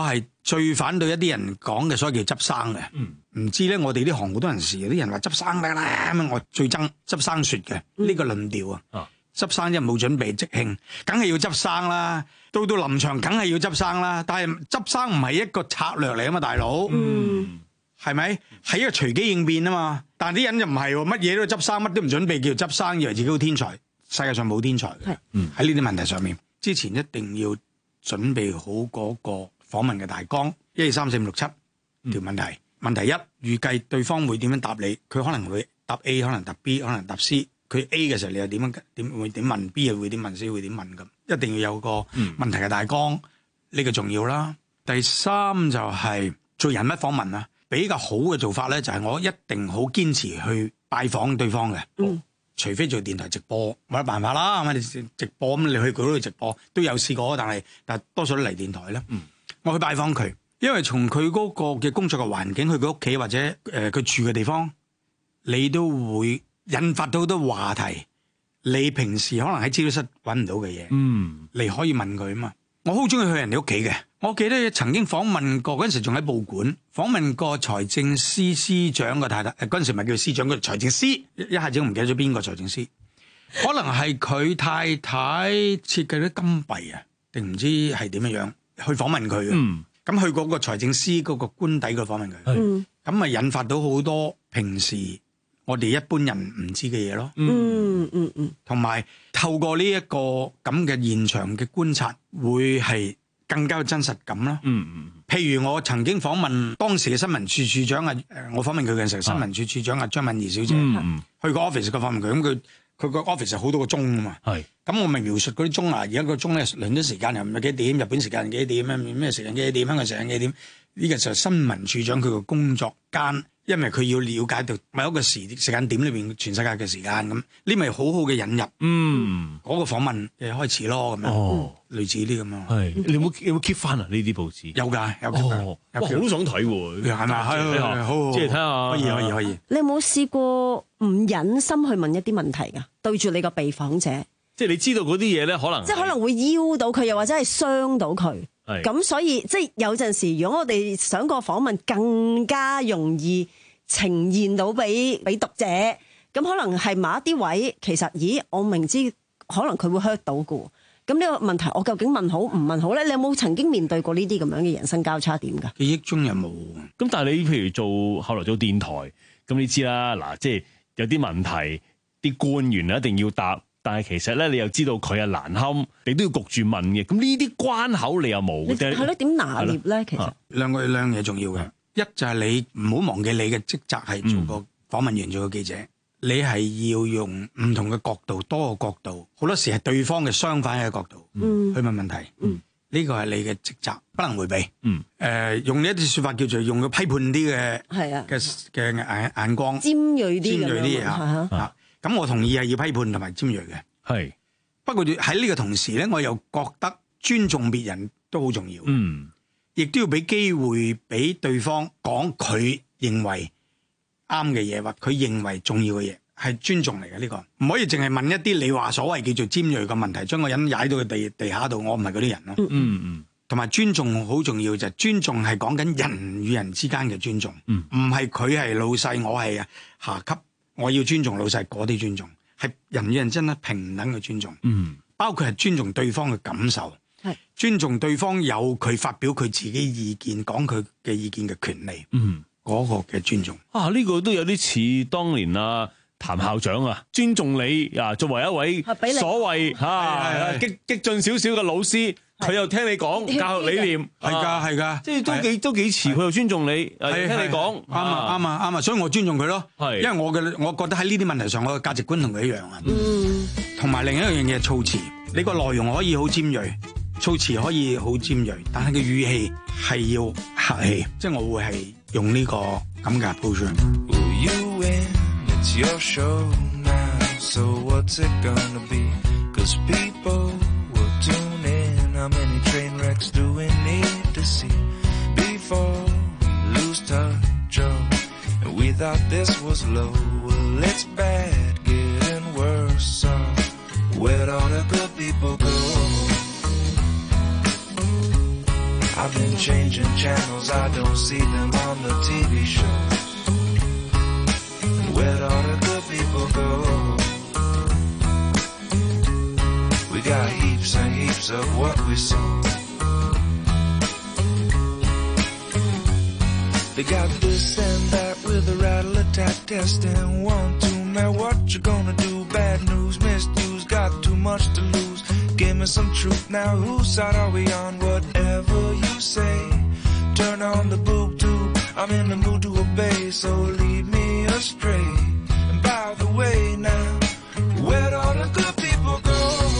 最反對一啲人講嘅所謂叫執生嘅。唔、嗯、知咧，我哋呢行好多人時，有啲人話執生得啦，咁我最憎執生説嘅呢個論調啊。執生即係冇準備即興，梗係要執生啦。到到臨場，梗係要執生啦。但係執生唔係一個策略嚟啊嘛，大佬，係咪、嗯？係一個隨機應變啊嘛。但係啲人就唔係喎，乜嘢都執生，乜都唔準備叫執生，以為自己好天才。世界上冇天才嘅，喺呢啲問題上面，之前一定要準備好嗰個訪問嘅大綱，一二三四五六七條問題。嗯、問題一，預計對方會點樣答你？佢可能會答 A， 可能答 B， 可能答 C。佢 A 嘅時候，你又點樣點會點問 B， 又會點問 C， 會點問咁？一定要有個問題嘅大綱，呢、嗯、個重要啦。第三就係做人物訪問啊，比較好嘅做法咧，就係我一定好堅持去拜訪對方嘅。嗯除非做電台直播冇得辦法啦，係咪？你直播咁你去嗰度直播都有試過，但係但係多數都嚟電台咧。嗯、我去拜訪佢，因為從佢嗰個嘅工作嘅環境，去佢屋企或者誒佢、呃、住嘅地方，你都會引發到好多話題。你平時可能喺資料室揾唔到嘅嘢，嗯、你可以問佢啊嘛。我好中意去人哋屋企嘅。我記得曾經訪問過嗰陣時，仲喺報館訪問過財政司司長嘅太太。誒嗰陣時咪叫司長，個財政司一下子我唔記得咗邊個財政司，可能係佢太太設計啲金幣啊，定唔知係點樣樣去訪問佢嘅。咁、嗯、去嗰個財政司嗰個官邸嗰度訪問佢，咁咪、嗯、引發到好多平時我哋一般人唔知嘅嘢咯。嗯嗯嗯，同埋透過呢一個咁嘅現場嘅觀察，會係更加有真實感啦。嗯嗯，譬如我曾經訪問當時嘅新聞處處長啊，誒，我訪問佢嘅時候，新聞處處長啊張敏儀小姐，嗯、去個 office 個訪問佢，咁佢佢個 office 好多個鐘啊嘛。係是，咁我咪描述嗰啲鐘啊，而家個鐘咧倫敦時間又唔係幾點，日本時間幾點，咩咩時間幾點，香港時間幾點？呢個就係新聞處長佢個工作間。因為佢要了解到某一個時時間點裏邊全世界嘅時間咁，呢咪好好嘅引入，嗯，嗰個訪問嘅開始咯，咁樣，哦，類似啲咁樣。係，你有冇有冇 keep 翻啊？呢啲報紙有㗎，有 keep 㗎。哇，好想睇喎，係咪？係係好，即係睇下，可以可以可以。你有冇試過唔忍心去問一啲問題㗎？對住你個被訪者，即係你知道嗰啲嘢咧，可能即係可能會邀到佢，又或者係傷到佢。咁所以即係有陣時，如果我哋想個訪問更加容易呈現到俾俾讀者，咁可能係某一啲位，其實咦，我明知可能佢會 hurt 到嘅。咁呢個問題，我究竟問好唔問好咧？你有冇曾經面對過呢啲咁樣嘅人生交叉點㗎？記憶中有冇。咁但係你譬如做後來做電台，咁你知啦，嗱，即係有啲問題，啲官員一定要答。但係其實咧，你又知道佢係難堪，你都要焗住問嘅。咁呢啲關口你又冇？係咯，點拿捏咧？其實兩個兩樣嘢重要嘅，一就係你唔好忘記你嘅職責係做個訪問員，做個記者，你係要用唔同嘅角度，多個角度，好多時係對方嘅相反嘅角度去問問題。呢個係你嘅職責，不能迴避。誒，用一啲説法叫做用個批判啲嘅嘅嘅眼眼光，尖鋭啲尖鋭啲嘢嚇。咁我同意係要批判同埋尖鋭嘅，係。不過喺呢個同時咧，我又覺得尊重別人都好重要。嗯，亦都要俾機會俾對方講佢認為啱嘅嘢，或佢認為重要嘅嘢，係尊重嚟嘅呢個。唔可以淨係問一啲你話所謂叫做尖鋭嘅問題，將個人踩到個地地下度，我唔係嗰啲人咯。嗯嗯。同埋尊重好重要，就係尊重係講緊人與人之間嘅尊重，唔係佢係老細，我係下級。我要尊重老細嗰啲尊重，係人與人真係平等嘅尊重，嗯，包括係尊重對方嘅感受，係是尊重對方有佢發表佢自己意見、講佢嘅意見嘅權利，嗯，嗰個嘅尊重啊，呢、這個都有啲似當年啊譚校長啊，尊重你啊，作為一位所謂嚇激激進少少嘅老師。佢又聽你講教學理念，係㗎係㗎，即係都幾都幾遲，佢又尊重你，係聽你講，啱啊啱啊啱啊，所以我尊重佢咯，係，因為我嘅我覺得喺呢啲問題上，我嘅價值觀同佢一樣啊，嗯，同埋另一樣嘢措辭，你個內容可以好尖鋭，措辭可以好尖鋭，但係個語氣係要客氣，即係我會係用呢個咁嘅 approach。How many train wrecks do we need to see before we lose touch? Oh, we thought this was low. Well, it's bad, getting worse. So where'd all the good people go? I've been changing channels, I don't see them on the T V shows. Where'd all the good people go? We got heaps and heaps of what we sow. They got this and that with a rattle attack testing. One, two, man, what you gonna do? Bad news, misuse, got too much to lose. Give me some truth now, whose side are we on? Whatever you say, turn on the boob tube. I'm in the mood to obey, so lead me astray. And by the way now, where'd all the good people go?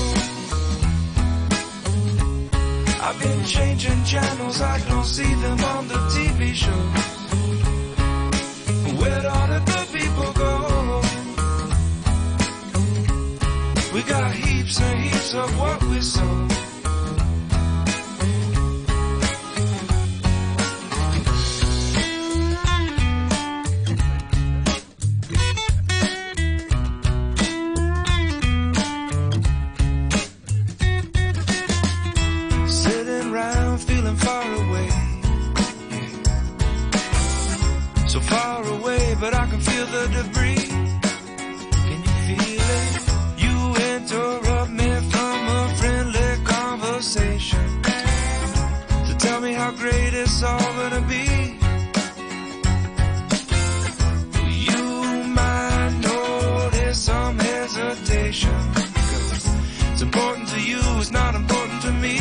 I've been changing channels, I don't see them on the T V show. Where'd all the good people go? We got heaps and heaps of what we sow. Sitting around feeling far away, so far away, but I can feel the debris. Can you feel it? You interrupt me from a friendly conversation to tell me how great it's all gonna be. You might notice some hesitation, 'cause it's important to you, it's not important to me.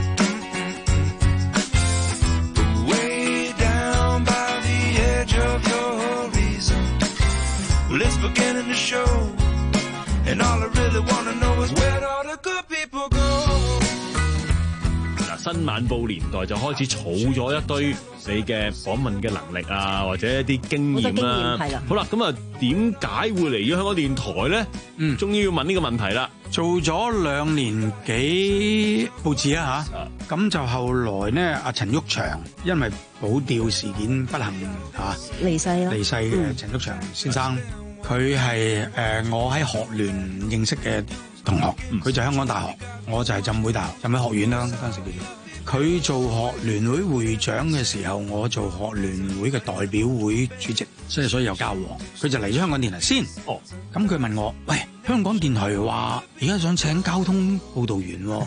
Well, it's beginning to show, and all I really wanna know is where all the good people go. 嗱，新晚報年代就開始儲咗一堆你嘅訪問嘅能力啊，或者一啲經驗啦。係啦。好啦，咁啊，點解會嚟咗香港電台咧？嗯，終於要問呢個問題啦。 做咗兩年幾報紙啊嚇，咁就後來咧，阿陳毓祥因為保釣事件不幸嚇離世啦， 離世嘅陳毓祥先生，佢係誒我喺學聯認識嘅同學，佢就香港大學，我就係浸會大學浸會學院啦，嗰陣時叫做。佢做學聯會會長嘅時候，我做學聯會嘅代表會主席，所以所以有交往。佢就嚟咗香港電台先。哦，咁佢問我：喂，香港電台話而家想請交通報導員喎。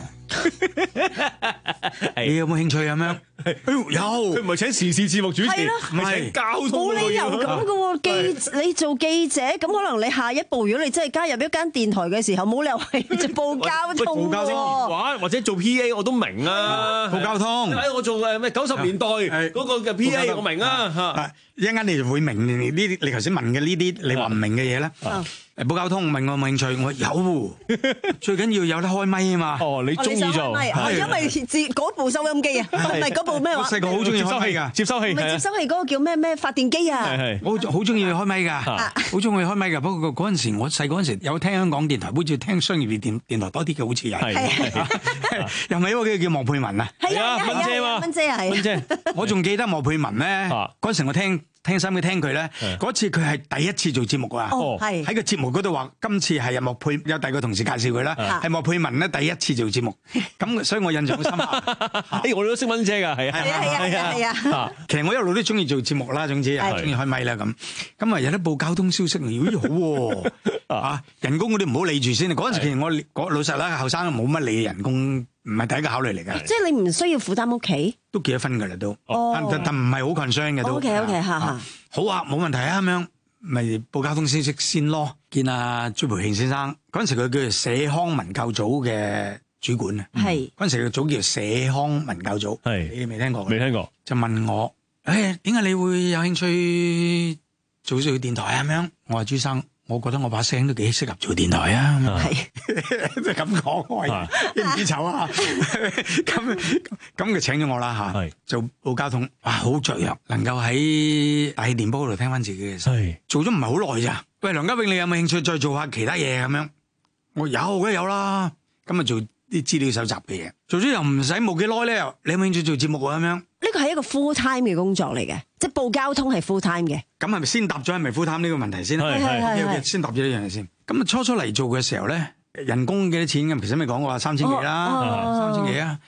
你有冇興趣咁樣？有， 佢唔係請時事節目主持，唔係請交通。 冇理由咁嘅喎，記你做記者，咁可能你下一步，如果你真係加入一間電台嘅時候，冇理由係做報交通報交通電話或者做 P A 我都明啊， 報交通。 睇我做誒咩九十年代嗰個嘅 P A 我明啊嚇。 一陣間你就會明呢啲你頭先問嘅呢啲你話唔明嘅嘢咧。誒報交通問我冇興趣，我有，最緊要有得開咪啊嘛。 哦，你中意做係因為自嗰部收音機啊，唔係嗰部咩話？ 我細個好中意開咪㗎， 接收器。 唔係接收器嗰個叫咩咩發電機啊？ 係係， 我好中意開咪㗎，好中意開咪㗎。不過嗰陣時我細個嗰陣時有聽香港電台，好似聽商業電電台多啲嘅，好似係。係又咪嗰個叫莫佩文啊？ 係啊，蚊姐嘛，蚊姐係。 蚊姐，我仲記得莫佩文咧，嗰陣時我聽。聽心機聽佢咧，嗰次佢係第一次做節目啊！喺個節目嗰度話，今次係莫佩有第二個同事介紹佢啦，係莫佩文咧第一次做節目，咁所以我印象好深刻。 誒，我哋都識蚊姐㗎，係啊， 係啊，係啊，係啊。 其實我一路都中意做節目啦，總之係中意開咪啦咁。咁啊有得報交通消息，咦好喎！啊人工嗰啲唔好理住先。嗰陣時其實我講老實啦，後生冇乜理人工。唔係第一個考慮嚟嘅， 即係你唔需要負擔屋企， 都幾多分㗎啦都， 哦、 但但唔係好 concern 嘅都。 O K O K 嚇嚇， 好啊，冇問題啊咁樣，咪報交通消息先咯。見阿朱培慶先生嗰陣時，佢叫做社康文教組嘅主管啊，係嗰陣時個組叫社康文教組，係你未聽過？ 未聽過， 就問我，誒點解你會有興趣做做電台啊？咁樣，我話朱生。我覺得我把聲都幾適合做電台啊！係即係咁講，我係唔知醜啊！咁咁佢請咗我啦嚇，做報交通，哇好雀躍，能夠喺大氣電波嗰度聽翻自己嘅聲，做咗唔係好耐咋？喂，梁家永，你有冇興趣再做下其他嘢咁樣？我有梗有啦，咁啊做啲資料搜集嘅嘢，做咗又唔使冇幾耐咧，你有冇興趣做節目啊？咁樣？ 呢個係一個 full time 嘅工作嚟嘅，即係報交通係 full time 嘅。 咁係咪先答咗係咪 full time 呢個問題先？係係係，先答咗呢樣嘢先。咁啊初初嚟做嘅時候咧，人工幾多錢咁？其實咪講過話三千幾啦，三千幾啊。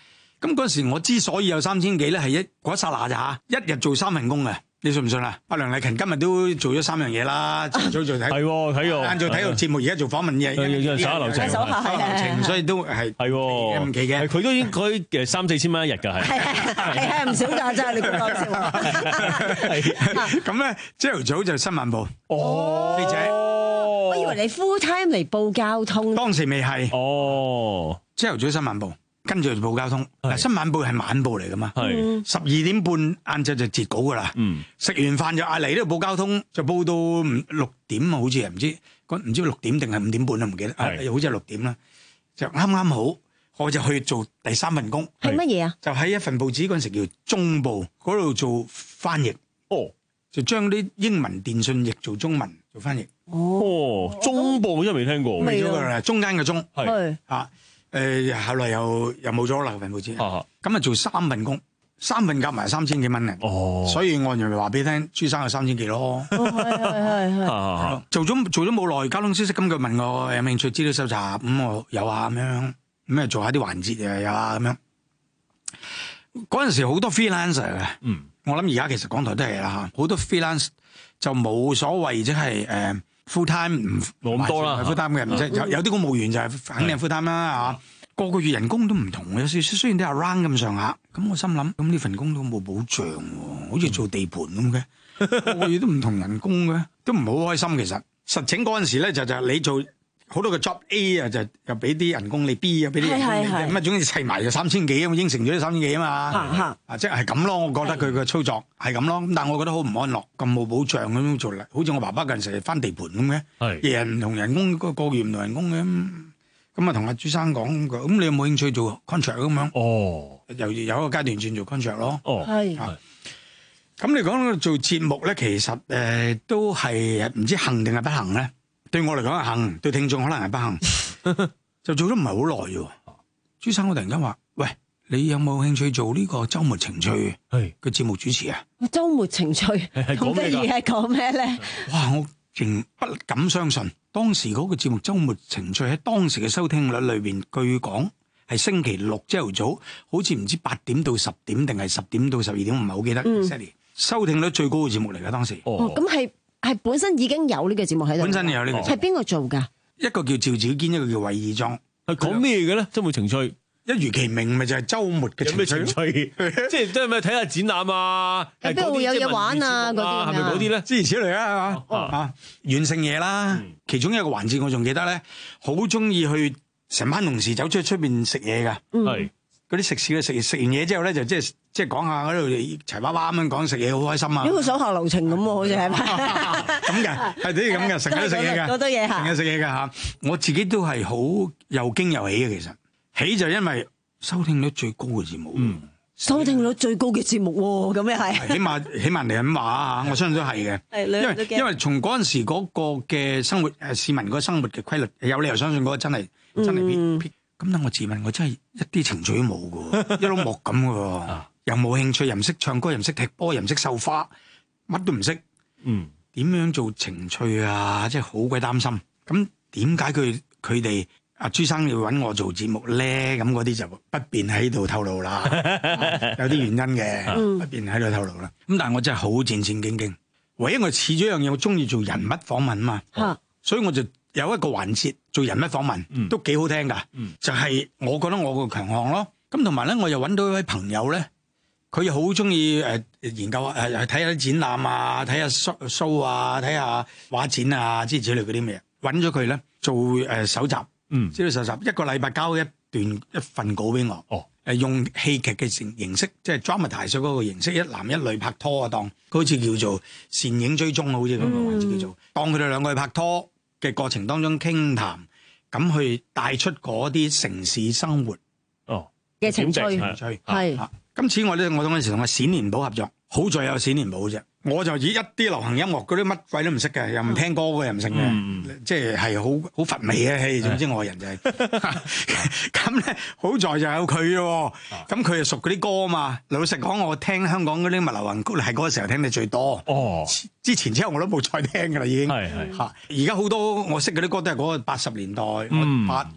咁嗰時我之所以有三千幾咧，係一嗰一剎那咋嚇，一日做三份工嘅。你信唔信啊？阿梁麗勤今日都做咗三樣嘢啦，朝早做體係喎體育， 晏晝體育節目，而家做訪問嘢， 手下留情， 手下留情，所以都係係喎唔奇嘅。 佢都應該誒三四千蚊一日㗎，係係係唔少㗎，真係你講講笑。 咁咧，朝頭早就新聞部哦記者， 我以為你 full time 嚟報交通， 當時未係哦， 朝頭早新聞部。跟住就報交通，嗱新晚報係晚報嚟噶嘛，十二點半晏晝就截稿噶啦，食完飯就嗌嚟呢度報交通，就報到六點啊，好似係唔知，唔知六點定係五點半都唔記得，好似係六點啦，就啱啱好，我就去做第三份工， 係乜嘢啊？ 就喺一份報紙嗰陣時叫中報嗰度做翻譯，哦，就將啲英文電訊譯做中文做翻譯， 哦，中報我真係未聽過， 未咗噶啦，中間嘅中係啊。誒、呃、後來又又冇咗啦份報紙，咁啊做三份工，三份夾埋三千幾蚊嘅，哦，所以我咪話俾你聽，朱生有三千幾咯，係係係，做咗做咗冇耐，交通消息咁佢問我有冇興趣資料收集，咁、嗯、我有啊咁樣，咁啊做下啲環節又有啊咁樣，嗰陣時好多 freelancer 嘅，嗯，我諗而家其實港台都係啦，好多 freelance 就冇所謂即係誒。full time 唔冇咁多啦 ，full time 嘅唔使有有啲公務員就係肯定 full time 啦嚇，個個月人工都唔同，有少少雖然都係 around 咁上下，咁我心諗咁呢份工都冇保障喎，好似做地盤咁嘅，個個月都唔同人工嘅，都唔好開心其實。實情嗰陣時咧就就你做好多個 job A 啊，就又俾啲人工你 B 啊，俾啲人工你，咁啊總之砌埋就三千幾咁，應承咗啲三千幾啊嘛，啊即係咁咯，我覺得佢個操作係咁咯，咁但係我覺得好唔安樂，咁冇保障咁樣做嚟，好似我爸爸嗰陣時翻地盤咁嘅，日日唔同人工，個個月唔同人工嘅，咁啊同阿朱生講，咁你有冇興趣做 contract 咁樣？哦，由有一個階段轉做 contract 咯，哦係，咁你講到做節目咧，其實誒都係唔知幸定係不幸咧。對我嚟講係幸，對聽眾可能係不幸。就做咗唔係好耐啫。朱生，我突然間話：喂，你有冇興趣做呢個週末情趣嘅節目主持啊？ 週末情趣咁得意係講咩咧？ 哇！我仍不敢相信，當時嗰個節目週末情趣喺當時嘅收聽率裏邊，據講係星期六朝頭早，好似唔知八點到十點定係十點到十二點，唔係好記得。Sally 收聽率最高嘅節目嚟㗎，當時。 哦，咁係。係本身已經有呢個節目喺度， 本身有呢個節目， 係邊個做㗎？ 一個叫趙子堅，一個叫韋爾莊。 係講咩嘅咧？週末情趣， 一如其名，咪就係週末嘅情趣。 情趣即係即係咩？睇下展覽啊， 喺邊度有嘢玩啊？嗰啲係咪嗰啲咧？ 諸如此類啊，係嘛？啊，完成嘢啦。其中一個環節我仲記得咧，好中意去成班同事走出去出邊食嘢㗎。係。嗰啲食肆咧，食食完嘢之後咧，就即係即係講下嗰度齊娃娃咁樣講食嘢，好開心啊！ 呢個手下留情咁喎，好似係咪？ 咁嘅係啲咁嘅，成日都食嘢嘅， 好多嘢嚇， 成日食嘢嘅嚇。我自己都係好又驚又喜嘅，其實喜就因為收聽率最高嘅節目，嗯， 收聽率最高嘅節目喎，咁又係。 起碼起碼你咁話啊，我相信都係嘅。係，因為因為從嗰陣時嗰個嘅生活誒市民嗰個生活嘅規律，有理由相信嗰個真係真係撇撇。咁等我自問，我真係一啲情趣都冇嘅，一碌木咁嘅，又冇興趣，又唔識唱歌，又唔識踢波，又唔識繡花，乜都唔識。嗯，點樣做情趣啊？真係好鬼擔心。咁點解佢佢哋阿朱生要揾我做節目咧？咁嗰啲就不便喺度透露啦。有啲原因嘅，不便喺度透露啦。咁但係我真係好戰戰兢兢。唯一我似咗一樣嘢，我中意做人物訪問嘛。嚇，所以我就。有一個環節做人物訪問，嗯、都幾好聽㗎，嗯、就係我覺得我個強項咯。咁同埋咧，我又揾到一位朋友咧，佢又好中意誒研究誒睇下啲展覽啊，睇下 show show 啊，睇下畫展啊之類嗰啲咩嘢。揾咗佢咧做誒搜集，資料搜集，一個禮拜交一段一份稿俾我。哦，誒用戲劇嘅形形式，即係 dramatize 嗰個形式，一男一女拍拖啊，當好似叫做倩影追蹤，好似咁個環節叫做，當佢哋兩個去拍拖嘅過程當中傾談，咁去帶出嗰啲城市生活哦嘅情趣， 係啊。今次我咧，我嗰陣時同阿冼年寶合作，好在有冼年寶啫。我就以一啲流行音樂嗰啲乜鬼都唔識嘅，又唔聽歌嘅，又唔識嘅，嗯、即係係好好乏味嘅。嘿，總之我個人就係咁咧。好在就有佢咯。咁佢又熟嗰啲歌啊嘛。老實講，我聽香港嗰啲物流行曲係嗰個時候聽得最多。哦，之前之後我都冇再聽㗎啦，已經係係嚇。而家好多我識嗰啲歌都係嗰個八十年代，嗯、八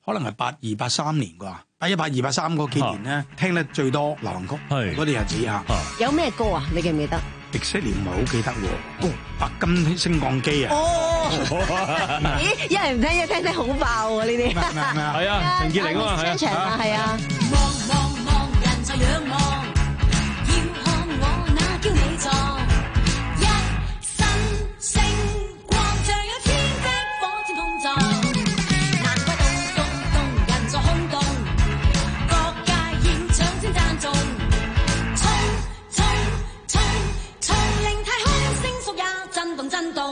可能係八二八三年啩，八一八二八三嗰幾年咧，聽得最多流行曲，嗰啲日子嚇。 有咩歌啊？你記唔記得 ？Exactly 唔係好記得喎。哦，白金升降機啊！ 哦，咦，一人唔聽一聽聽好爆喎呢啲。 係啊，陳潔靈啊嘛， 係啊，係啊。 望望望，人在仰望，要看我那嬌美狀，一身星光像有天的火箭碰撞，難怪動動動人在空洞，各界現搶先讚頌，衝衝衝衝令太空星宿也震動震動。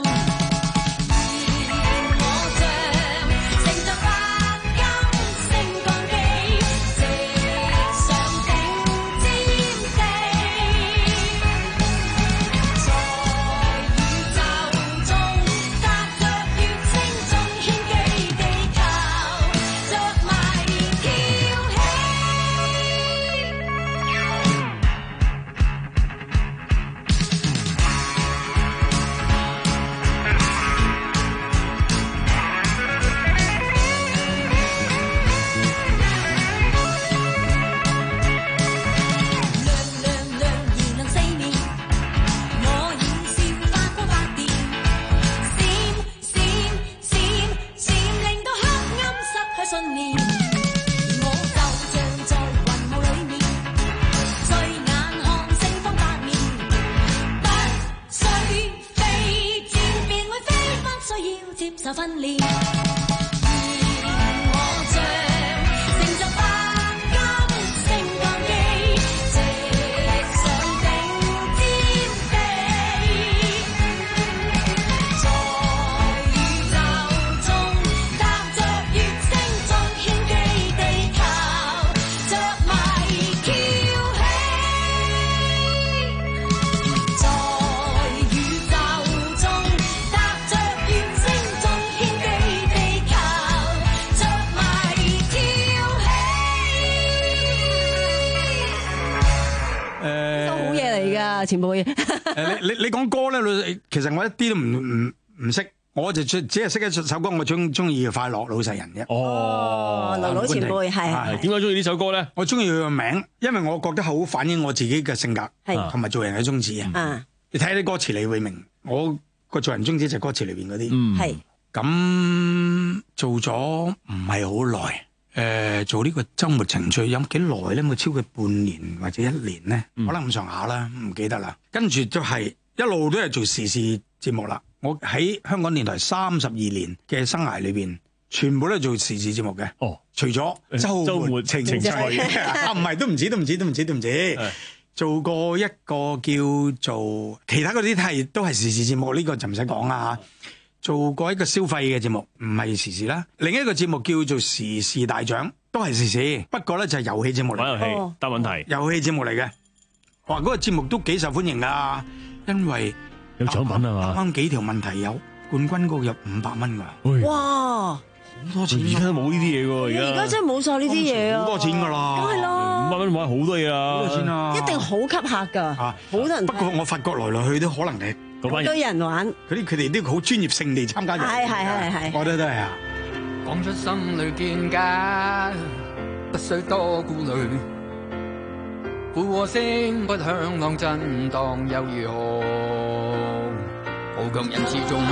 前輩， 誒你你你講歌咧，其實我一啲都唔唔唔識，我就只只係識一首歌，我中中意嘅快樂老實人啫。 哦，劉老前輩係係點解中意呢首歌咧？ 我中意佢個名，因為我覺得好反映我自己嘅性格，同埋做人嘅宗旨啊。你睇下啲歌詞，你會明我個做人宗旨就係歌詞裏邊嗰啲。係咁做咗唔係好耐。誒、呃、做呢個週末情趣有幾耐咧？冇超過半年或者一年咧，嗯、可能咁上下啦，唔記得啦。跟住就係一路都係做時事節目啦。我喺香港電台三十二年嘅生涯裏邊，全部都係做時事節目嘅。哦，除咗週末情情趣啊，唔係都唔止，都唔止，都唔止，都唔止。做過一個叫做其他嗰啲係都係時事節目，呢、呢個就唔使講啦。做過一個消費嘅節目，唔係時事啦。另一個節目叫做時事大獎，都係時事，不過咧就係遊戲節目嚟。 玩遊戲答問題， 遊戲節目嚟嘅。哇，嗰、嗰個節目都幾受歡迎噶，因為有獎品係嘛？ 啱啱幾條問題有冠軍嗰個有五百蚊噶。 哇，好多錢！ 而家都冇呢啲嘢喎，而家而家真係冇晒呢啲嘢啊！ 好多錢噶啦， 梗係啦， 五百蚊買好多嘢啊！ 好多錢啊！ 一定好吸客噶，好多人。 不過我發覺來來去都可能係。 好多人玩， 佢啲佢哋都好專業性地參加。 係係係係， 我覺得都係啊。 講出心裏見解，不需多顧慮。負和聲不響浪震盪又如何？好強人之中。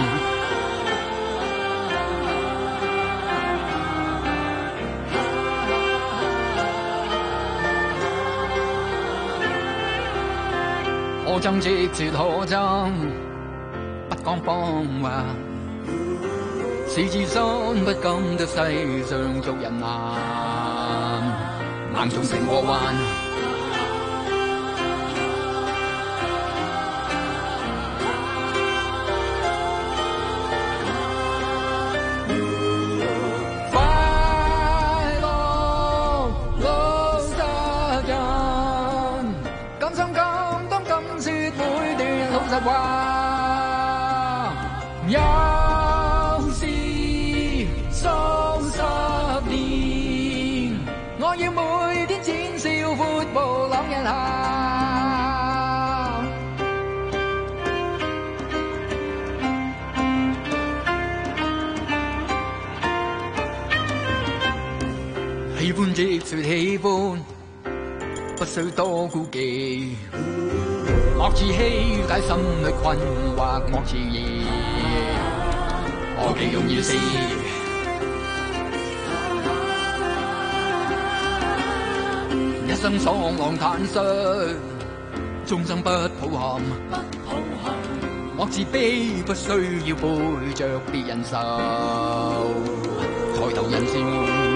可爭即絕可爭，不講謊話，是自身不甘得世上俗人難，硬做成禍患。快樂老實人，敢想敢當敢說每段老實話，有時數十年，我要每天淺笑闊步朗人行。 亦說喜歡，不需多顧忌。莫自欺，解心裏困惑，莫自疑，我幾容易事。一生爽朗坦率，終生不抱憾。莫自卑，不需要背着別人愁，抬頭人笑。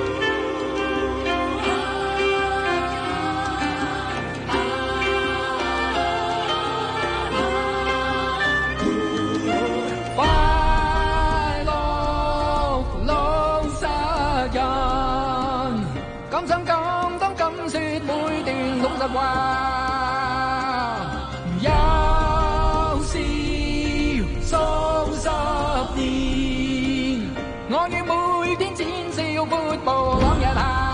話有時數十年，我要每天展笑闊步朗日下。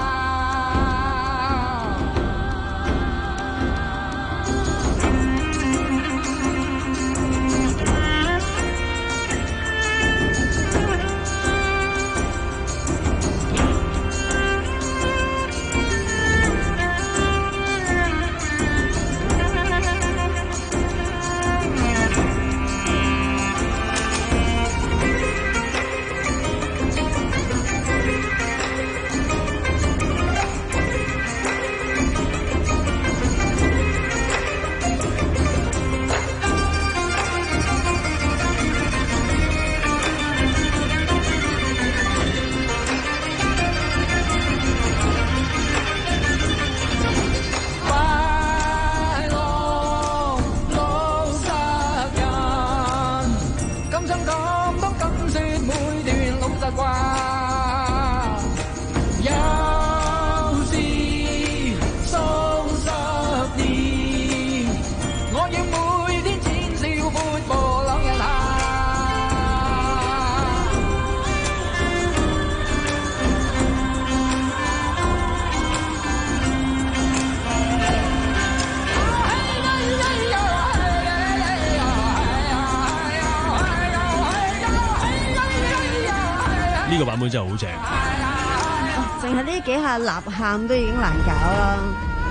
呢個版本真係好正， 淨係呢幾下吶喊都已經難搞啦。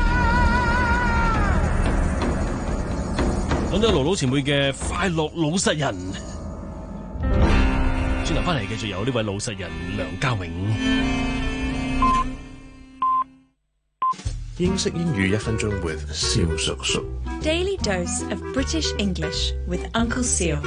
講到勞勞前輩嘅快樂老實人，轉頭翻嚟繼續有呢位老實人梁家永。 英式英語一分鐘 with 蕭叔叔。 Daily dose of British English with Uncle Seal。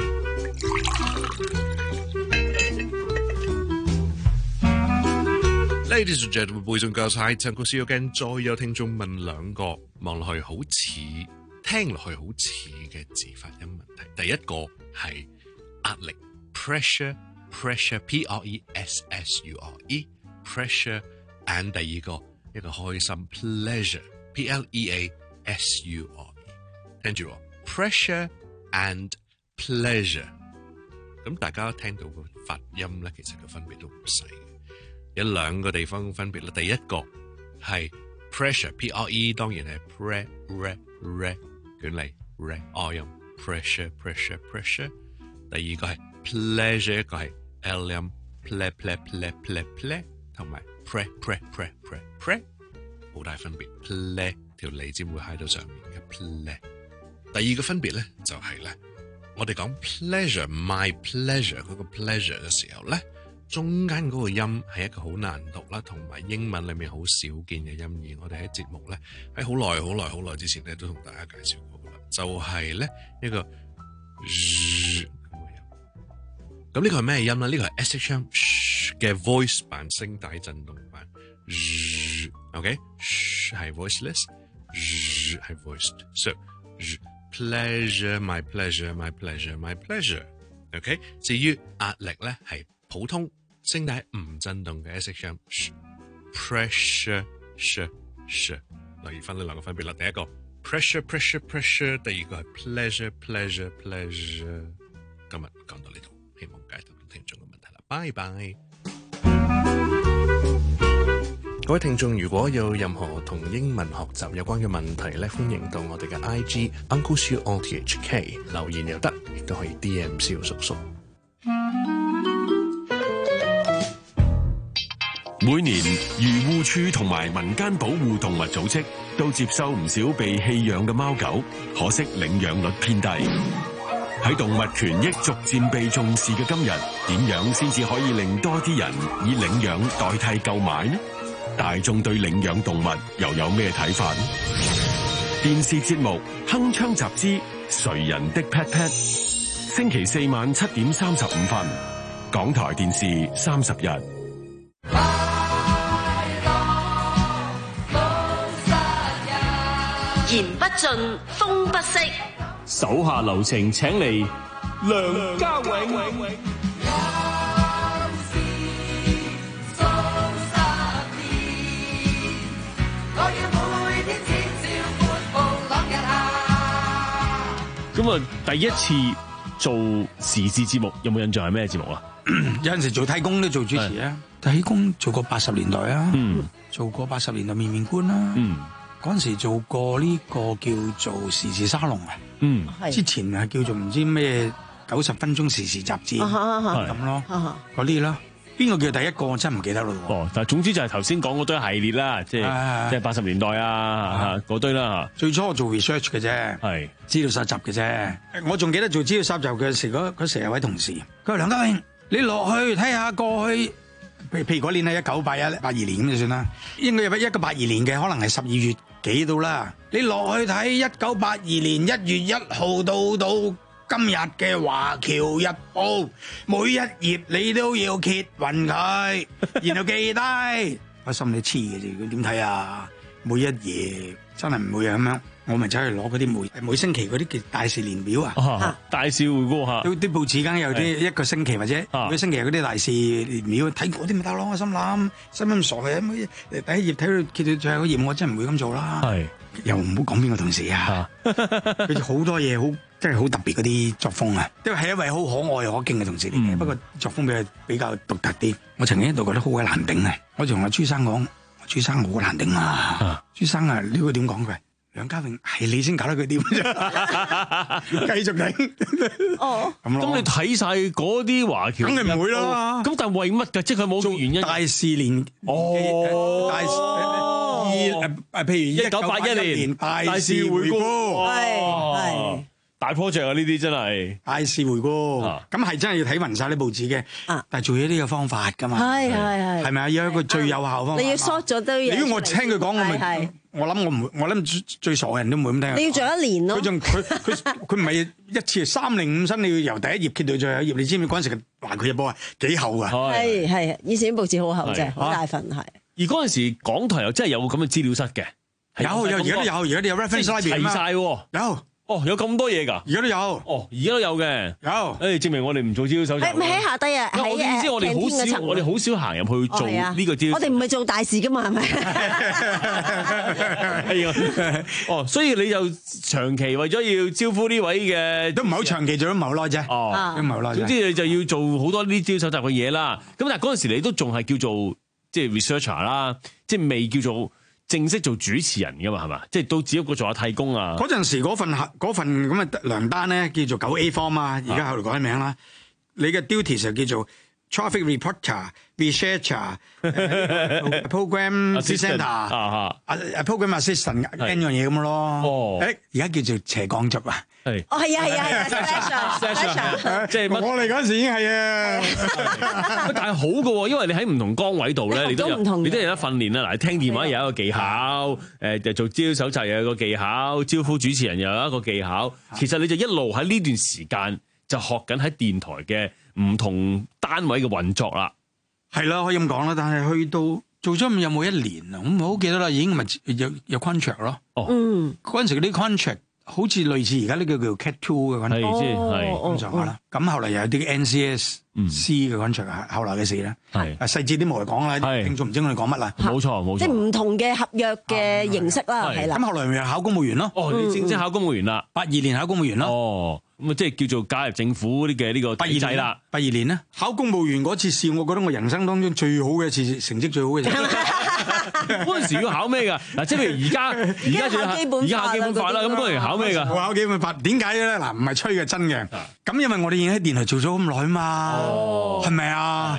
Ladies and gentlemen, boys and girls, hi, Uncle Seal again。再有聽眾問兩個望落去好似、聽落去好似嘅字發音問題。第一個係壓力 pressure pressure P R E S S U R E pressure and 第二個一個開心 pleasure P L E A S U R E。聽住喎 pressure and pleasure。咁大家聽到個發音咧，其實個分別都唔細。有兩個地方分別啦，第一個係 pressure P R E 當然係 pre re re 捲嚟 re R 音 pressure pressure pressure。第二個係 pleasure， 一個係 L 音 ple ple ple ple ple 同埋 pre pre pre pre pre 好大分別 ple 條脷尖會喺到上面嘅 ple。第二個分別咧就係咧，我哋講 pleasure my pleasure 嗰個 pleasure 嘅時候咧，中間嗰個音係一個好難讀啦，同埋英文裏面好少見嘅音，而我哋喺節目咧喺好耐好耐好耐之前咧都同大家介紹過啦，就係咧一個咁嘅音。咁呢個係咩音咧？呢個係 S H M 嘅 voice 版聲帶震動版。OK， 係 voiceless， 係 voiced。So pleasure my pleasure my pleasure my pleasure。OK， 至於壓力咧係普通聲帶唔震動嘅 S H M pressure sh sh， 留意翻呢兩個分別啦。第一個 pressure pressure pressure， 第二個係 pleasure pleasure pleasure。今日講到呢度，希望解答到聽眾嘅問題啦。拜拜。各位聽眾，如果有任何同英文學習有關嘅問題咧，歡迎到我哋嘅 I G Uncle Siu O T H K 留言又得，亦都可以 D M 蕭叔叔。 每年漁護署同埋民間保護動物組織都接收唔少被棄養嘅貓狗，可惜領養率偏低。喺動物權益逐漸被重視嘅今日，點樣先至可以令多啲人以領養代替購買呢？大眾對領養動物又有咩睇法呢？電視節目《鏗鏘集之誰人的 Pet Pet》，星期四晚七點三十五分，港台電視三十日。 言不盡，風不息， 手下留情，請嚟梁家永。咁啊，第一次做時事節目，有冇印象係咩節目啊？ 有陣時做替工都做主持啊，替工做過八十年代啊，嗯，做過八十年代面面觀啦，嗯。嗰陣時做過呢個叫做時事沙龍啊，嗯，之前係叫做唔知咩九十分鐘時事雜誌咁咯，嗰啲咯，邊個叫第一個我真係唔記得咯。 哦，但係總之就係頭先講嗰堆系列啦，即係即係八十年代啊嗰堆啦。 最初我做 research 嘅啫，係資料搜集嘅啫。我仲記得做資料搜集嘅時，嗰嗰時有位同事，佢話梁家永，你落去睇下過去。譬譬如嗰年係一九八一八二年咁就算啦，應該有一九八二年嘅，可能係十二月幾到啦。你落去睇一九八二年一月一號到到今日嘅《華僑日報》，每一頁你都要揭勻佢，然後記低。我心你黐嘅啫，佢點睇啊？每一頁真係唔會咁樣。我咪走去攞嗰啲每每星期嗰啲叫大事年表啊， 啊大事回顧嚇， 啲啲報紙梗有啲一個星期或者每個星期有嗰啲大事年表，睇嗰啲咪得咯。我心諗，使乜咁傻嘅？第一頁睇到揭到最後一頁，我真係唔會咁做啦。係又唔好講邊個同事啊？佢好多嘢好，真係好特別嗰啲作風啊！都係一位好可愛可敬嘅同事嚟嘅，不過作風比較比較獨特啲。我曾經一度覺得好鬼難頂啊！我仲同阿朱生講，朱生好難頂啊！朱生啊，呢個點講佢？梁家永係你先搞得佢掂啫，繼續睇。哦，咁咁你睇晒嗰啲華僑， 梗係唔會啦。 咁但係為乜㗎？即係佢冇原因。 大事年哦，大事二誒誒，譬如一九八一年大事回顧，係係大 project 啊！呢啲真係大事回顧，咁係真係要睇勻晒啲報紙嘅。但係做嘢呢個方法㗎嘛，係係係，係咪啊？要一個最有效方法。 你要 short 咗都要。 如果我聽佢講，我咪。我諗我唔會，我諗最傻嘅人都唔會咁聽。 你要做一年咯。 佢仲佢佢佢唔係一次三零五新，你要由第一頁揭到最後一頁。你知唔知嗰陣時嘅《華僑日報》啊幾厚啊？ 係係，以前啲報紙好厚啫，好大份係。 而嗰陣時港台又真係有咁嘅資料室嘅， 有有而家都有，而家都有 reference library 齊晒喎， 有。 哦，有咁多嘢㗎， 而家都有。 哦，而家都有嘅， 有。 誒，證明我哋唔做資料搜集。 誒，咪喺下低啊，喺誒我哋好少，我哋好少行入去做呢個資料。 我哋唔係做大事㗎嘛，係咪？ 係啊。哦，所以你就長期為咗要招呼呢位嘅， 都唔係好長期做，都唔係好耐啫。哦，都唔係好耐。 總之你就要做好多呢啲資料搜集嘅嘢啦。咁但係嗰陣時你都仲係叫做即係 researcher 啦，即係未叫做正式做主持人噶嘛，係嘛？即係都只不過做下替工啊。 嗰陣時嗰份嗰份咁嘅糧單咧，叫做九 A form 啊，而家後來改名啦。你嘅 duties 就叫做 traffic reporter、researcher、program presenter、啊 program assistant 呢樣嘢咁咯。哦，誒而家叫做斜槓族啊。 係。哦，係啊，係啊，係啊 ，slasher，slasher， 即係我哋嗰陣時已經係啊。 但係好嘅喎，因為你喺唔同崗位度咧，你都有你都有得訓練啦。嗱，聽電話又有一個技巧，誒就做資料搜集又有一個技巧，招呼主持人又有一個技巧。其實你就一路喺呢段時間就學緊喺電台嘅唔同單位嘅運作啦。 係啦，可以咁講啦。但係去到做咗有冇一年啊？我唔係好記得啦，已經咪有有 contract 咯。哦，嗯，嗰陣時嗰啲 contract 好似類似而家呢個叫 Cat Two 嘅 contract，係係咁上下啦。咁後嚟又有啲 N C S C 嘅 contract，後來嘅事咧，係細節啲冇嚟講啦，聽眾唔知我哋講乜啦。 冇錯冇錯， 即係唔同嘅合約嘅形式啦，係啦。 咁後來咪考公務員咯。 哦，你正式考公務員啦， 八二年考公務員咯。哦。 咁啊，即係叫做加入政府啲嘅呢個體制啦。 八二年咧，考公務員嗰次試，我覺得我人生當中最好嘅一次，成績最好嘅。 嗰陣時要考咩㗎？嗱，即係譬如而家，而家仲要而家考基本法啦。咁嗰陣時考咩㗎？ 我考基本法，點解咧？嗱，唔係吹嘅，真嘅。咁因為我哋已經喺電台做咗咁耐嘛，係咪啊？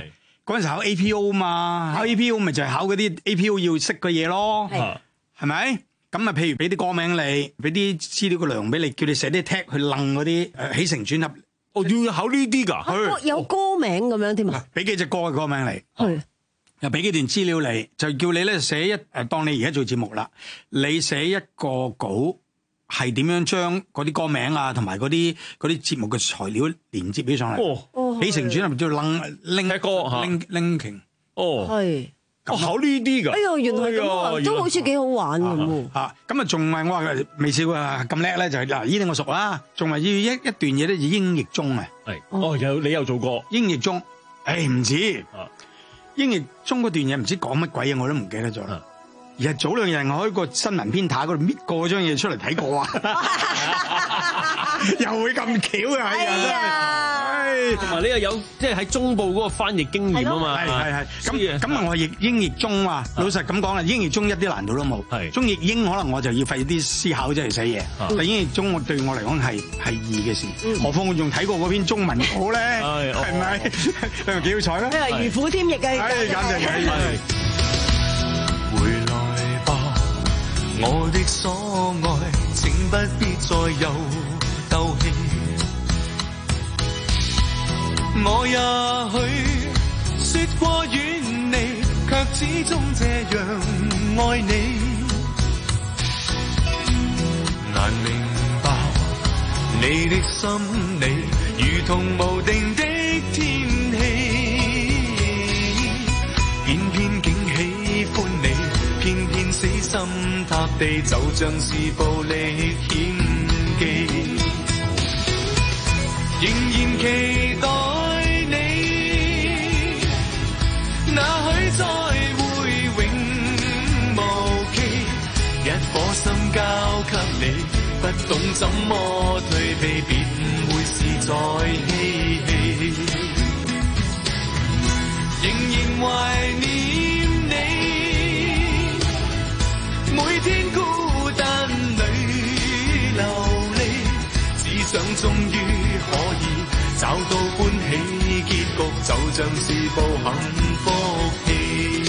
嗰陣時考 A P O 嘛，考 A P O 咪就係考嗰啲 A P O 要識嘅嘢咯，係咪？咁啊，譬如俾啲歌名你，俾啲資料個內容俾你，叫你寫啲 tag 去楞嗰啲誒起承轉合。 哦，要考呢啲㗎？ 有歌名咁樣添啊？ 俾幾隻歌嘅歌名嚟， 係又俾幾段資料你，就叫你咧寫一誒，當你而家做節目啦，你寫一個稿係點樣將嗰啲歌名啊，同埋嗰啲嗰啲節目嘅材料連接起上嚟。哦，起承轉合叫楞拎歌嚇， 拎拎瓊。 哦， 係。 哦，考呢啲㗎？ 哎呀，原來咁啊，都好似幾好玩咁喎。 嚇，咁啊，仲係我話未試過啊咁叻咧，就係嗱，呢啲我熟啦，仲係要一一段嘢咧，英譯中啊。 係，哦，有你有做過英譯中，誒唔止，英譯中嗰段嘢唔知講乜鬼嘢，我都唔記得咗啦。而係早兩日我喺個新聞編塔嗰度搣過張嘢出嚟睇過啊，又會咁巧啊，係啊！ 同埋你又有即係喺中部嗰個翻譯經驗啊嘛， 係係係。咁咁啊，我譯英譯中啊，老實咁講啦，英譯中一啲難度都冇。係中譯英可能我就要費啲思考即係寫嘢，但英譯中我對我嚟講係係易嘅事。何況我仲睇過嗰篇中文稿咧，係咪？係咪幾好彩咧？ 你係如虎添翼嘅， 係簡直係。 回來吧，我的所愛，請不必再有鬥氣。我也許說過遠離，卻始終這樣愛你。難明白你的心理，如同無定的天氣。偏偏竟喜歡你，偏偏死心塌地，就像是暴力獻技。仍然期待那許再會永無期，一顆心交給你，不懂怎麼退避，便會是在嬉戲。仍然懷念你，每天孤單裏流離，只想終於可以找到歡喜結局，就像是部幸福戲。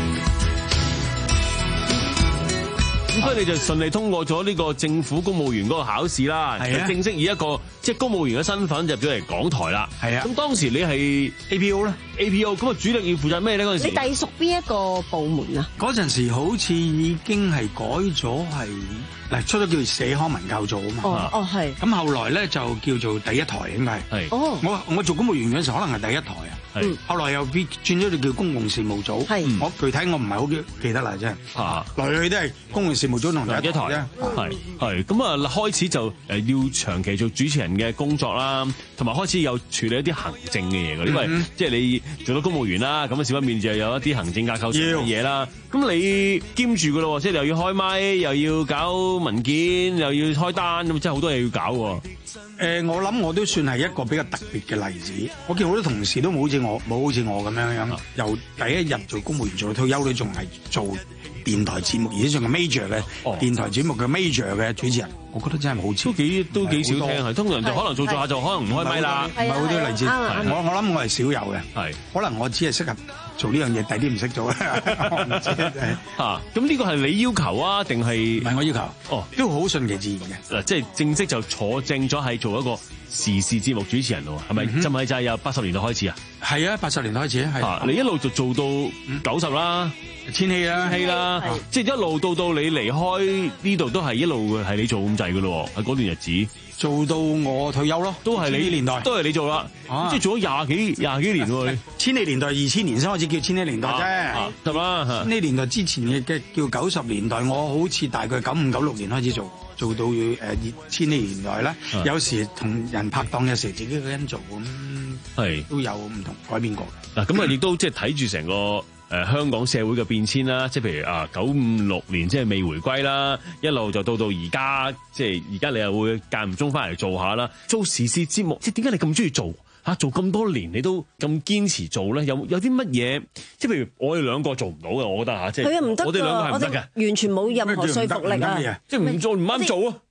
咁所以你就順利通過咗呢個政府公務員嗰個考試啦，就正式以一個即係公務員嘅身份入咗嚟港台啦。係啊，咁當時你係 A P O 咧 ，A P O 咁啊主力要負責咩咧？嗰陣時你隸屬邊一個部門啊？ 嗰陣時好似已經係改咗係嗱，出咗叫社康文教組啊嘛。 哦哦係。 咁後來咧就叫做第一台應該係。係。哦。我我做公務員嗰陣時可能係第一台啊。係。後來又變轉咗就叫公共事務組。係。我具體我唔係好記記得啦，真係。嚇。來去都係公共事務組同第一台啫。 係係。咁啊開始就誒要長期做主持人嘅工作啦，同埋開始有處理一啲行政嘅嘢㗎，因為即係你做到公務員啦，咁啊少不免就有一啲行政架構上嘅嘢啦。咁你兼住㗎咯，即係又要開咪，又要搞文件，又要開單，咁真係好多嘢要搞喎。 誒，我諗我都算係一個比較特別嘅例子。我見好多同事都冇好似我冇好似我咁樣樣，由第一日做公務員做到退休，都仲係做電台節目，而且仲係 major 嘅電台節目嘅 major 嘅主持人。我覺得真係好少， 都幾都幾少聽係。通常就可能做做下就可能唔開咪啦， 唔係好多例子。我我諗我係少有嘅，係可能我只係適合做呢樣嘢，第啲唔識做啦。 嚇，咁呢個係你要求啊，定係唔係我要求？哦，都好順其自然嘅。 嗱，即係正式就坐正咗係做一個時事節目主持人咯，係咪？就係就係由八十年代開始啊？ 係啊，八十年代開始係。 你一路就做到九十啦， 千禧啦， 千禧啦，即係一路到到你離開呢度都係一路係你做咁滯嘅咯，喺嗰段日子做到我退休咯， 都係你年代，都係你做啦，即係做咗廿幾廿幾年喎。 千禧年代二千年先開始叫千禧年代啫， 係嘛？ 千禧年代之前嘅嘅叫九十年代，我好似大概九五九六年開始做。做到誒千禧年代啦，有時同人拍檔，有時自己一個人做咁，係都有唔同改變過。 嗱，咁啊亦都即係睇住成個誒香港社會嘅變遷啦，即係譬如啊九五六年即係未回歸啦，一路就到到而家，即係而家你又會間唔中翻嚟做下啦，做時事節目，即係點解你咁中意做？嚇做咁多年你都咁堅持做咧，有有啲乜嘢？即係譬如我哋兩個做唔到嘅，我覺得嚇，即係我哋兩個係唔得嘅， 完全冇任何說服力啊！ 即係唔做唔啱做啊！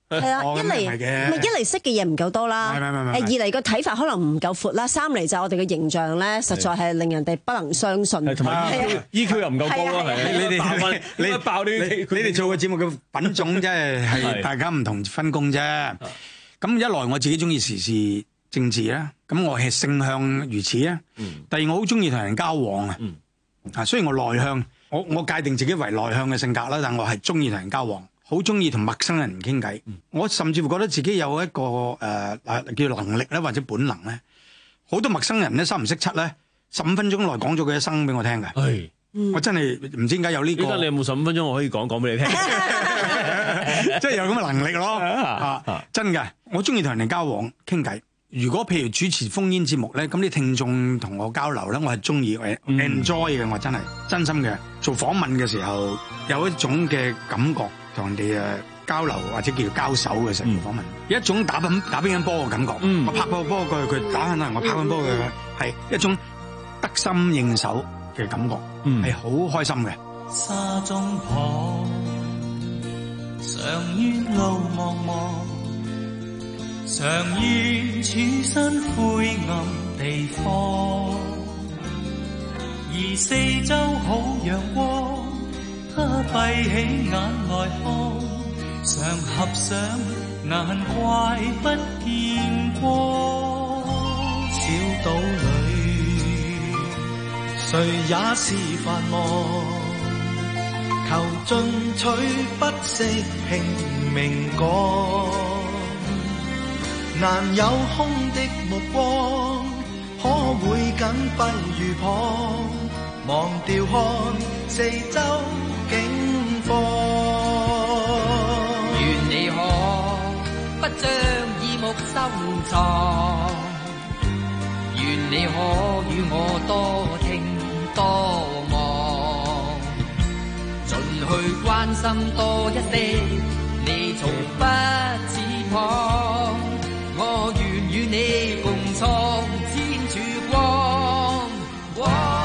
係啊，一嚟唔係一嚟識嘅嘢唔夠多啦，誒二嚟個睇法可能唔夠闊啦，三嚟就我哋嘅形象咧，實在係令人哋不能相信。 同埋 E Q 又唔夠高啦，係你哋你爆啲，你哋做嘅節目嘅品種真係係大家唔同分工啫。咁一來我自己中意時事政治啦，咁我係性向如此啦。第二我好中意同人交往啊，啊雖然我內向，我我界定自己為內向嘅性格啦，但我係中意同人交往。好中意同陌生人傾偈，嗯、我甚至乎覺得自己有一個誒、呃、叫能力咧，或者本能咧。好多陌生人咧，三唔識七咧，十五分鐘內講咗佢一生俾我聽嘅。係，我真係唔知點解有呢、這個。依家你有冇十五分鐘我可以講講俾你聽？即係有咁嘅能力咯。啊，真嘅，我中意同人哋交往傾偈。如果譬如主持烽煙節目咧，咁啲聽眾同我交流咧，我係中意誒 enjoy 嘅，我真係真心嘅。做訪問嘅時候有一種嘅感覺。同人哋誒交流或者叫做交手嘅時候訪問，有一種打乒打乒乓波嘅感覺。嗯、我拍波波佢佢打緊我拍緊波嘅係一種得心應手嘅感覺，係好、嗯、開心嘅。 沙中旁，常怨路茫茫，常怨處身灰暗地方，而四周好陽光。他閉起眼來看，常合上眼怪不見光。小島裏，誰也是繁忙，求進取不惜拼命趕。難有空的目光，可會緊閉如旁，忘掉看四周景況，願你可不將耳目收藏，願你可與我多聽多望，盡去關心多一些，你從不似旁，我願與你共創千處光。哦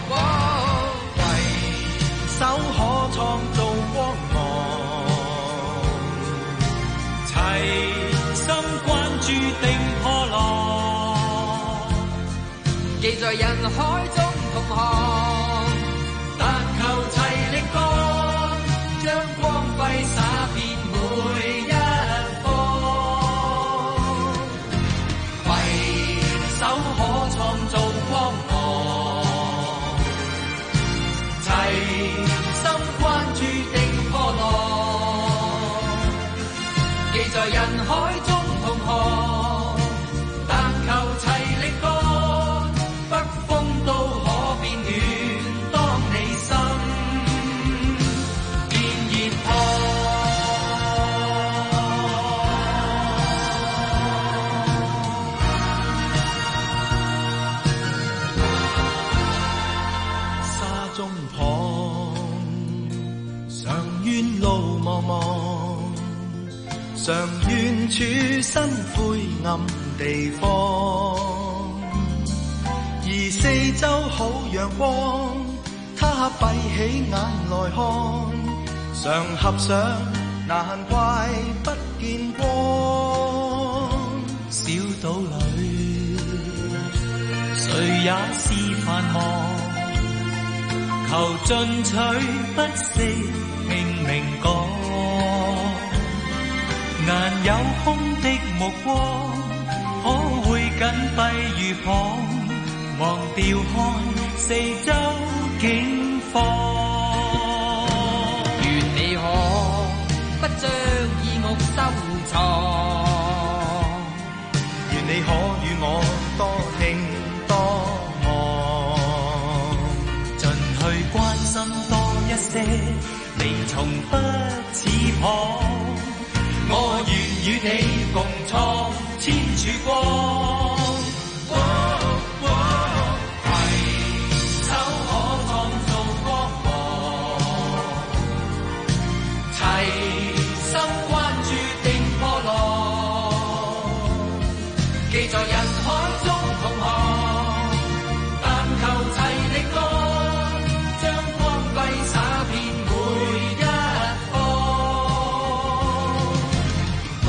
手可創造光芒，齊心關注定破浪，記在人海中同行，但求齊力幹，將光輝灑遍每一方，攜手可創造光芒，齊在人海中同行，但求齊力幹，北風都可變暖，當你心變熱燙。沙中旁，常怨路茫茫，常願處身灰暗地方，而四周好陽光，他閉起眼來看，常合上難怪不見光。小島裏，誰也是繁忙，求進取不惜拼命趕。難有空的目光，可會緊閉如旁，忘掉看四周景況。願你可不將耳目收藏，願你可與我多聽多望，盡去關心多一些，你從不似旁。我願與你共創千處光，攜手可創造光芒，齊心關注定破浪，記在人海中同行，但求齊力幹，將光輝灑遍每一方。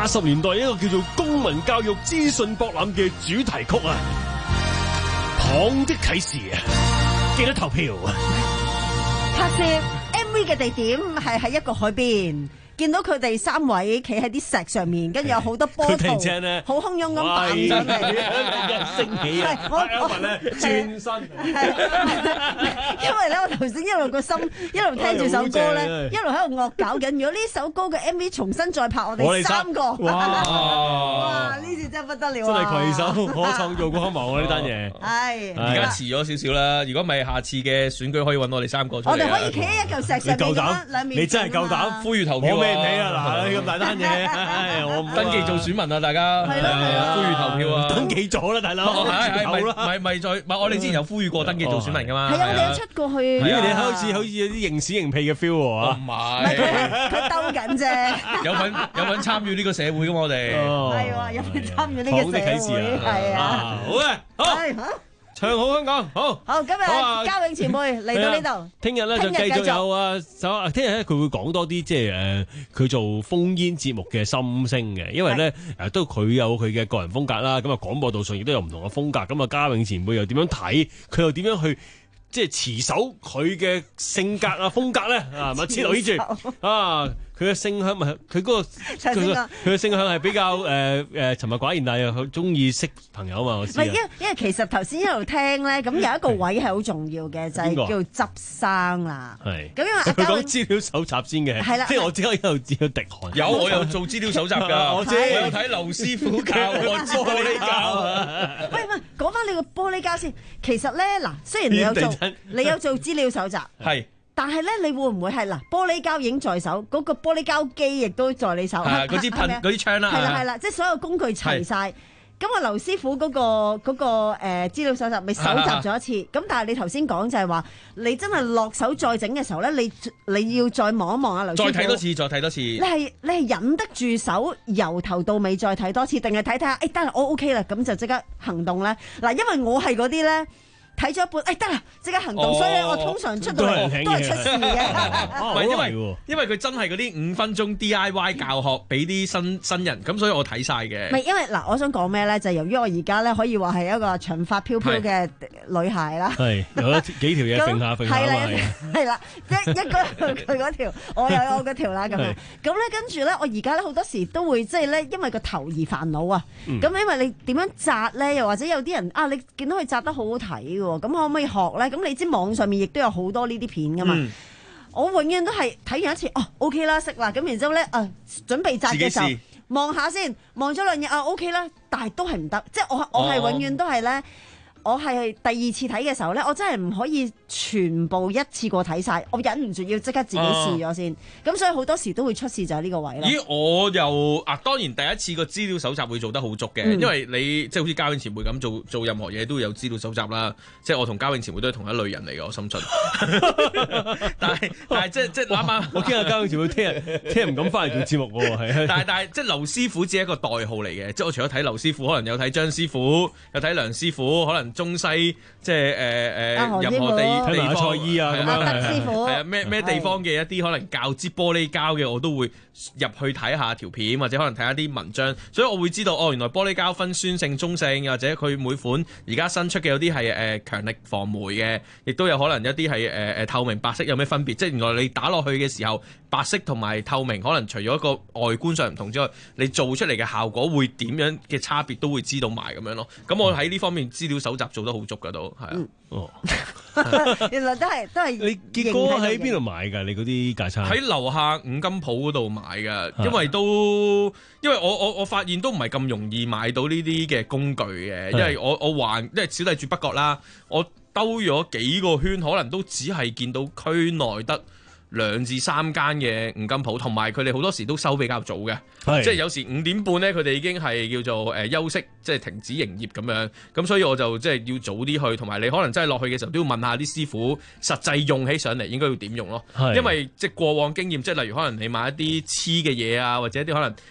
八十年代一個叫做公民教育資訊博覽嘅主題曲啊，蚌的啟示啊，記得投票。 拍攝 M V 嘅地點係喺一個海邊。見到佢哋三位企喺啲石上面，跟住有好多波濤，好洶湧咁彈上嚟， 升起啊！我我咧轉身， 因為咧我頭先一路個心一路聽住首歌咧，一路喺度惡搞緊。如果呢首歌嘅 M V 重新再拍，我哋三個，哇！呢次真係不得了， 真係攜手可創造光芒啊！呢單嘢係而家遲咗少少啦。如果唔係，下次嘅選舉可以揾我哋三個出嚟。 我哋可以企喺一嚿石上面咁樣兩面。 你真係夠膽呼籲投票啊！ 唔起啊！嗱，咁大單嘢，我登記做選民啊！大家係啦係啦， 呼籲投票啊！ 登記咗啦，大佬， 係係咪咪再咪？我哋之前有呼籲過登記做選民噶嘛？ 係啊，我哋有出過去。 咦？你好似好似有啲認屎認屁嘅 feel 喎？ 唔係， 佢兜緊啫。 有份有份參與呢個社會噶嘛？我哋係喎，有份參與呢個社會，係啊。 好嘅，好。唱好香港，好好今日嘉永前輩嚟到呢度， 聽日咧就繼續有啊，就聽日咧佢會講多啲即係誒佢做烽煙節目嘅心聲嘅，因為咧誒都佢有佢嘅個人風格啦，咁啊廣播道上亦都有唔同嘅風格，咁啊嘉永前輩又點樣睇，佢又點樣去即係持守佢嘅性格啊風格咧啊，密切留意住啊！佢嘅聲響咪佢嗰個佢嘅佢嘅聲響係比較誒誒沉默寡言，但係又好中意識朋友啊嘛，我知。唔係，因因為其實頭先一路聽咧，咁有一個位係好重要嘅，就係叫執生啦。 係。 咁因為佢講資料搜集先嘅， 係啦， 即係我即刻有知道滴汗。 有我有做資料搜集㗎，我知。我有睇劉師傅教我知玻璃膠。 喂喂，講翻你個玻璃膠先。其實咧嗱，雖然你有做你有做資料搜集， 係。 但係咧，你會唔會係嗱玻璃膠已經在手，嗰個玻璃膠機亦都在你手， 係嗰支噴嗰啲槍啦， 係啦係啦，即係所有工具齊晒。咁啊，劉師傅嗰個嗰個誒資料搜集咪搜集咗一次，咁但係你頭先講就係話，你真係落手再整嘅時候咧，你你要再望一望啊，劉師傅。 再睇多次，再睇多次。 你係你係忍得住手，由頭到尾再睇多次，定係睇睇下？誒，得啦，我 OK 啦，咁就即刻行動咧。嗱，因為我係嗰啲咧。睇咗一半，誒得啦，即刻行動，所以咧我通常出到嚟都係出事嘅。 唔係因為因為佢真係嗰啲五分鐘 D I Y 教學俾啲新新人，咁所以我睇晒嘅。 唔係因為嗱，我想講咩咧？就係由於我而家咧可以話係一個長髮飄飄嘅女孩啦。 係有幾條嘢揈下揈下啊嘛。 係啦，一一個佢嗰條，我有我嗰條啦咁樣。咁咧跟住咧，我而家咧好多時都會即係咧，因為個頭而煩惱啊。咁因為你點樣紮咧？又或者有啲人啊，你見到佢紮得好好睇喎。咁可唔可以學咧？咁你知網上面亦都有好多呢啲片噶嘛？嗯、我永遠都係睇完一次，哦 OK 啦，識啦。咁然之後咧，啊準備紮嘅時候望下先，望咗兩日啊 OK 啦，但係都係唔得。即係我我係永遠都係咧。哦我係第二次睇嘅時候咧，我真係唔可以全部一次過睇晒，我忍唔住要即刻自己試咗先。咁、啊、所以好多時都會出事就係呢個位啦。 咦，我又啊，當然第一次個資料搜集會做得好足嘅，嗯、因為你即係好似嘉永前輩咁做做任何嘢都會有資料搜集啦。即係我同嘉永前輩都係同一類人嚟嘅，我深信。但係但係即係即係啱啱， 我驚阿嘉永前輩聽日聽日唔敢翻嚟做節目喎，係。 但係但係即係劉師傅只係一個代號嚟嘅，即係我除咗睇劉師傅，可能有睇張師傅，有睇梁師傅，可能。中西即係誒誒任何地地方醫啊咁樣，師傅係啊咩咩地方嘅一啲可能教支玻璃膠嘅，我都會入去睇下條片，或者可能睇下啲文章，所以我會知道哦，原來玻璃膠分酸性、中性，或者佢每款而家新出嘅有啲係誒強力防霉嘅，亦都有可能一啲係誒誒透明白色有咩分別？即係原來你打落去嘅時候，白色同埋透明，可能除咗個外觀上唔同之外，你做出嚟嘅效果會點樣嘅差別都會知道埋咁樣咯。咁我喺呢方面資料搜集做得好足㗎都係啊。嗯、哦， 原來都係都係。 你結果喺邊度買㗎？你嗰啲架撐？ 喺樓下五金鋪嗰度買㗎，因為都因為我我我發現都唔係咁容易買到呢啲嘅工具嘅，因為我我還因為小弟住北角啦，我兜咗幾個圈，可能都只係見到區內得兩至三間嘅五金鋪，同埋佢哋好多時都收比較早嘅，是即係有時五點半咧，佢哋已經係叫做誒、呃、休息，即係停止營業咁樣。咁所以我就即係要早啲去，同埋你可能真係落去嘅時候都要問下啲師傅實際用起上嚟應該要點用咯。是因為即係過往經驗，即係例如可能你買一啲黐嘅嘢啊，或者一啲可能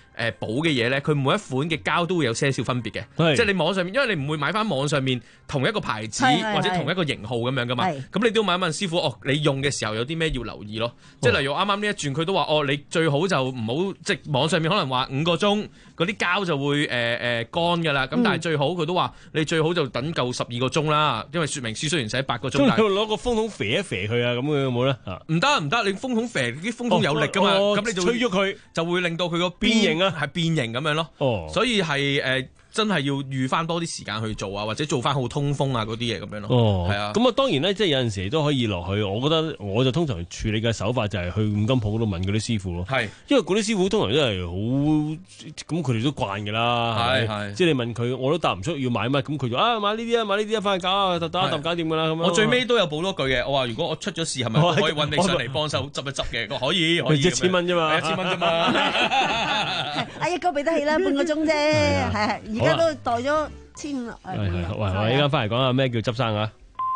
誒補嘅嘢咧，佢每一款嘅膠都會有些少分別嘅，即係你網上面，因為你唔會買翻網上面同一個牌子或者同一個型號咁樣噶嘛，咁你都要問一問師傅，哦，你用嘅時候有啲咩要留意咯，即係例如啱啱呢一轉佢都話，哦，你最好就唔好即係網上面可能話五個鐘嗰啲膠就會誒誒乾㗎啦，咁但係最好佢都話你最好就等夠十二個鐘啦，因為說明書雖然寫八個鐘，但係攞個風筒肥一肥佢啊，咁樣有冇咧？ 唔得唔得，你風筒肥啲風筒有力㗎嘛，咁你就吹喐佢就會令到佢個變形啊， 係變形咁樣咯。哦，所以係誒。真係要預翻多啲時間去做啊，或者做翻好通風啊嗰啲嘢咁樣咯。 哦， 係啊。 咁啊，當然咧，即係有陣時都可以落去。我覺得我就通常處理嘅手法就係去五金鋪嗰度問嗰啲師傅咯。係，因為嗰啲師傅通常都係好咁，佢哋都慣㗎啦。係係。即係你問佢，我都答唔出要買乜，咁佢就啊買呢啲啊買呢啲啊，翻去搞啊，打一揼搞掂㗎啦咁樣。 我最尾都有補多句嘅，我話如果我出咗事係咪可以揾你上嚟幫手執一執嘅？可以可以。 一千蚊啫嘛， 一千蚊啫嘛。 阿一哥俾得起啦，半個鐘啫，係係。而家都代咗。千啦， 喂，我依家翻嚟講下咩叫執生啊？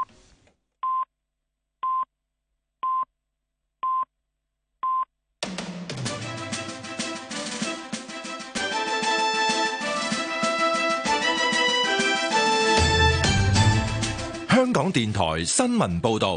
香港電台新聞報道，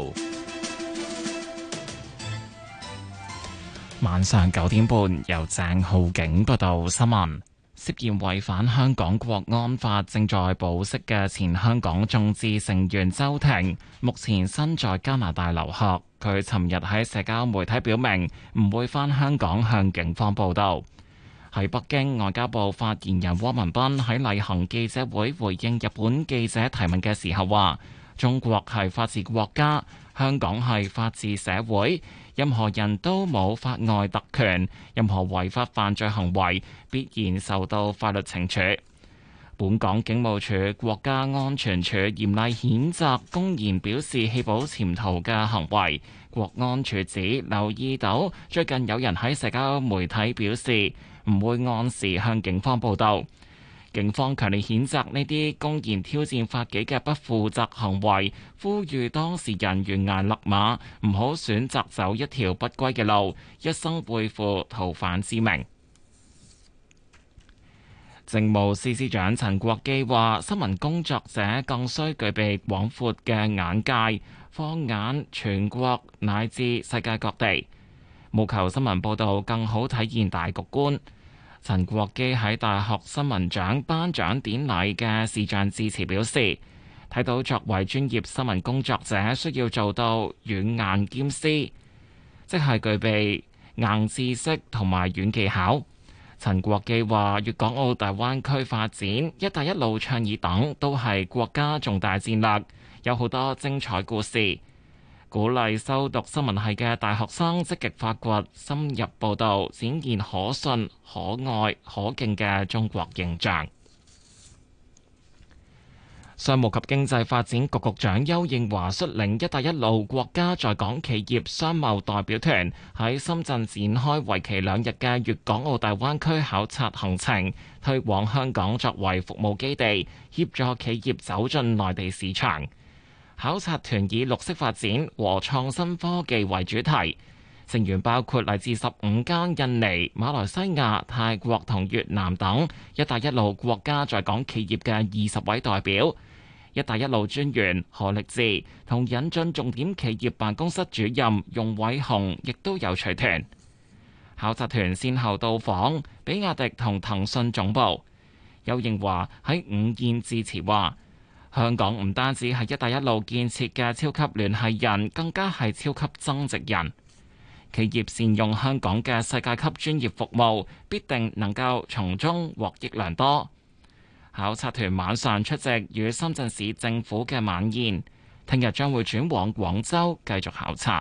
晚上九點半由鄭浩景報道新聞。涉嫌違反香港國安法正在保釋嘅前香港眾志成員周庭，目前身在加拿大留學。佢尋日喺社交媒體表明唔會返香港向警方報到。喺北京，外交部發言人汪文斌喺例行記者會回應日本記者提問嘅時候話：中國係法治國家，香港係法治社會。任何人都冇法外特權，任何違法犯罪行為必然受到法律懲處。本港警務處國家安全處嚴厲譴責公然表示棄保潛逃嘅行為。國安處指留意到最近有人喺社交媒體表示唔會按時向警方報到。警方強烈譴責呢啲公然挑戰法紀嘅不負責行為，呼籲當事人懸崖勒馬，唔好選擇走一條不歸嘅路，一生背負逃犯之名。政務司司長陳國基話：新聞工作者更需具備廣闊嘅眼界，放眼全國乃至世界各地，務求新聞報導更好體現大局觀。陳國基喺大學新聞獎頒獎典禮嘅視像致辭表示，睇到作為專業新聞工作者需要做到軟硬兼施，即係具備硬知識同埋軟技巧。陳國基話：粵港澳大灣區發展、一帶一路倡議等都係國家重大戰略，有好多精彩故事。鼓勵修讀新聞系嘅大學生積極發掘、深入報導，展現可信、可愛、可敬嘅中國形象。商務及經濟發展局局長邱應華率領「一帶一路」國家在港企業商貿代表團喺深圳展開為期兩日嘅粵港澳大灣區考察行程，推廣香港作為服務基地，協助企業走進內地市場。考察團以綠色發展和創新科技為主題，成員包括嚟自十五間印尼、馬來西亞、泰國同越南等「一帶一路」國家在港企業嘅二十位代表。一帶一路專員何力智同引進重點企業辦公室主任容偉雄亦都有隨團。考察團先後到訪比亞迪同騰訊總部。邱應華喺午宴致辭話：香港唔單止係一帶一路建設嘅超級聯繫人，更加係超級增值人。企業善用香港嘅世界級專業服務，必定能夠從中獲益良多。考察團晚上出席與深圳市政府嘅晚宴，聽日將會轉往廣州繼續考察。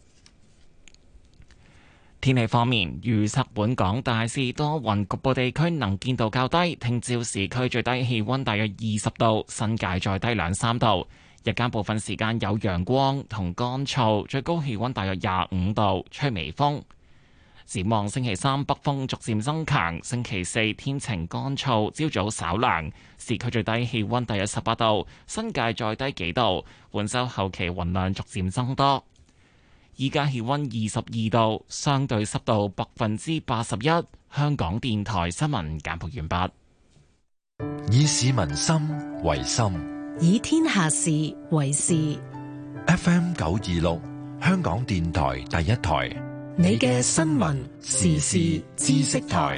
天氣方面，預測本港大致多雲，局部地區能見度較低。聽朝市區最低氣溫大約二十度，新界再低兩三度。日間部分時間有陽光同乾燥，最高氣溫大約廿五度，吹微風。展望星期三北風逐漸增強，星期四天晴乾燥，朝早稍涼，市區最低氣溫大約十八度，新界再低幾度。本週後期雲量逐漸增多。依家氣溫二十二度，相對濕度百分之八十一。 香港電台新聞簡報完畢。 以市民心為心， 以天下事為事。 F M 九二六，香港電台第一台， 你嘅新聞時事知識台。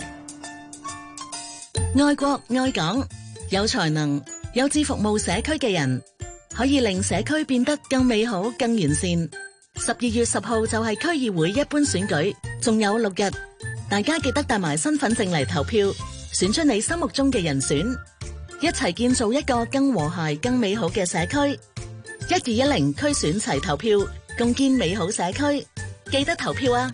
愛國愛港，有才能、有志服務社區嘅人，可以令社區變得更美好、更完善。十二月十號就係區議會一般選舉，仲有六日，大家記得帶埋身份證嚟投票，選出你心目中嘅人選，一齊建造一個更和諧、更美好嘅社區。一二一零區選齊投票，共建美好社區，記得投票啊！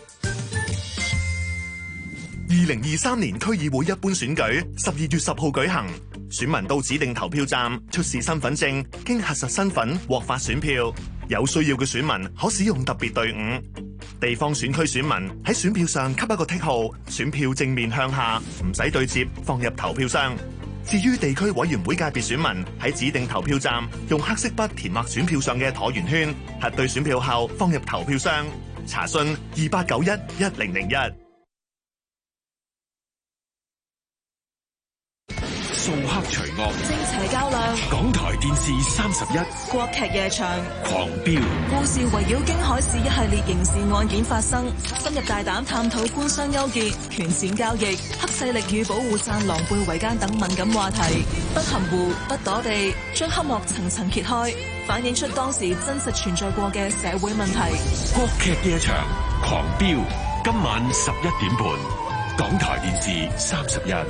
二零二三年區議會一般選舉十二月十號舉行，選民到指定投票站出示身份證，經核實身份獲發選票。有需要嘅選民可使用特別隊伍。地方選區選民喺選票上給一個剔號，選票正面向下，唔使對接，放入投票箱。至於地區委員會界別選民喺指定投票站用黑色筆填畫選票上嘅橢圓圈，核對選票後放入投票箱。查詢二八九一一零零一。 掃黑除惡， 正邪較量。 港台電視三十一， 國劇夜場， 狂飆。 故事圍繞京海市一系列刑事案件發生，深入大膽探討官商勾結、權錢交易、黑勢力與保護傘狼狽為奸等敏感話題，不含糊、不躲地，將黑幕層層揭開，反映出當時真實存在過嘅社會問題。 國劇夜場，狂飆，今晚十一點半，港台電視三十一。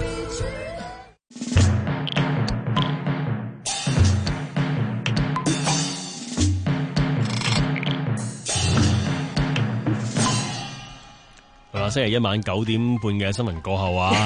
星期一晚九點半嘅新聞過後啊，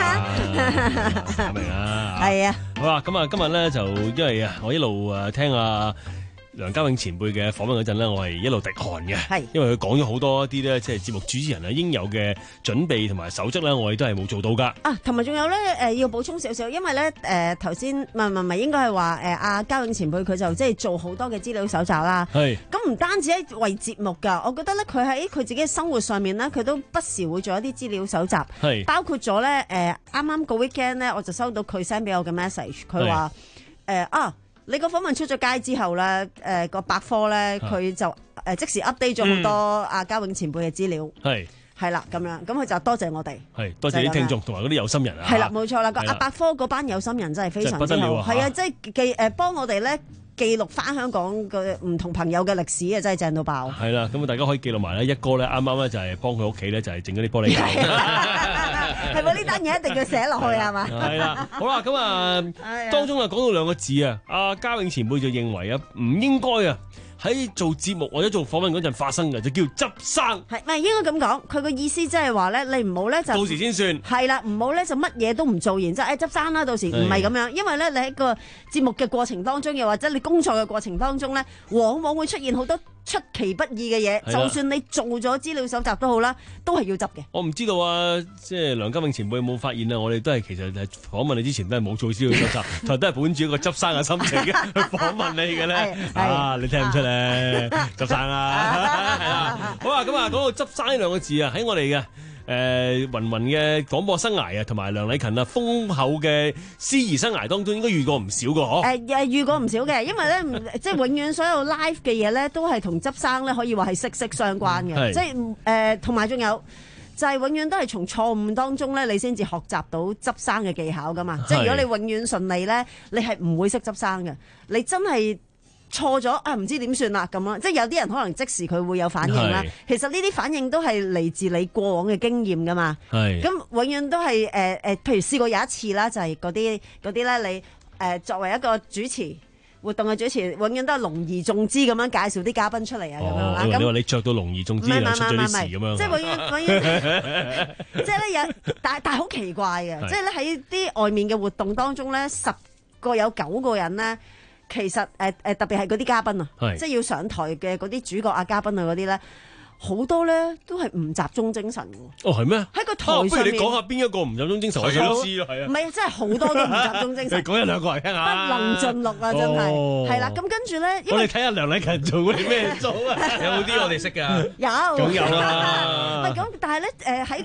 明啊？ 係啊。 好啦，咁啊，今日咧就因為啊，我一路誒聽啊梁家永前輩嘅訪問嗰陣咧，我係一路滴汗嘅，係因為佢講咗好多一啲咧，即係節目主持人啊應有嘅準備同埋守則咧，我哋都係冇做到噶。啊， 同埋仲有咧，誒要補充少少，因為咧誒頭先唔係唔係應該係話誒阿家永前輩佢就即係做好多嘅資料搜集啦。係。咁唔單止係為節目㗎，我覺得咧佢喺佢自己嘅生活上面咧，佢都不時會做一啲資料搜集。係。包括咗咧誒啱啱個 weekend 咧，我就收到佢 send 俾我嘅 message，佢話誒啊。你個訪問出咗街之後咧，誒、呃、個百科咧，佢就誒、呃、即時 update 咗好多阿家永前輩嘅資料，係係啦咁樣，咁佢就多謝我哋，係多謝啲聽眾同埋嗰啲有心人啊，係啦冇錯啦，個阿百科嗰班有心人真係非常之好，係啊，即係記誒幫我哋咧記錄翻香港嘅唔同朋友嘅歷史啊，真係正到爆，係啦，咁啊大家可以記錄埋咧，一哥咧啱啱咧就係幫佢屋企咧就係整嗰啲玻璃膠。係咪呢單嘢一定要寫落去係嘛？係啦，好啦，咁啊，當中啊講到兩個字啊，阿家永前輩就認為啊，唔應該啊喺做節目或者做訪問嗰陣發生嘅，就叫執生。係咪應該咁講？佢個意思即係話咧，你唔好咧就到時先算。係啦，唔好咧就乜嘢都唔做，然之後誒執生啦，到時唔係咁樣，因為咧你喺個節目嘅過程當中，又或者你工作嘅過程當中咧，往往會出現好多出其不意嘅嘢，就算你做咗資料搜集都好啦，都係要執嘅。我唔知道啊，即係梁家永前輩有冇發現啊？我哋都係其實係訪問你之前都係冇做資料搜集，同都係本住一個執生嘅心情嘅去訪問你嘅咧。啊，你聽唔出咧？執生啊，係啦。好啊，咁啊，講到執生呢兩個字啊，喺我哋嘅誒芸芸嘅廣播生涯啊，同埋梁禮勤啊豐厚嘅司儀生涯當中，應該遇過唔少個嗬。誒誒，遇過唔少嘅，因為咧，即係永遠所有 live 嘅嘢咧，都係同執生咧可以話係息息相關嘅。即係誒，同埋仲有就係永遠都係從錯誤當中咧，你先至學習到執生嘅技巧噶嘛。即係如果你永遠順利咧，你係唔會識執生嘅。你真係錯咗啊，唔知點算啦咁咯，即係有啲人可能即時佢會有反應啦。其實呢啲反應都係嚟自你過往嘅經驗噶嘛。係咁永遠都係誒誒，譬如試過有一次啦，就係嗰啲嗰啲咧，你誒、呃、作為一個主持活動嘅主持，永遠都係隆而重之咁樣介紹啲嘉賓出嚟啊咁樣啦。咁你話你着到隆而重之又出咗啲事咁樣，即係永遠永遠，即係咧有，但但係好奇怪嘅，即係咧喺啲外面嘅活動當中咧，十個有九個人咧。其實誒誒、呃、特別係嗰啲嘉賓啊，即係要上台嘅嗰啲主角啊、嘉賓啊嗰啲咧，好多咧都係唔集中精神嘅。哦，係咩？喺個台上面、啊、不如你講下邊一個唔集中精神，我想知咯，係啊。唔係，真係好多都唔集中精神。你講一兩個嚟聽下。不能盡錄啊，真係。係啦、哦，咁跟住咧，我哋睇下梁禮勤做嗰啲咩組啊？有冇啲我哋識㗎？有。咁有啦。唔係咁，但係咧誒喺個。誒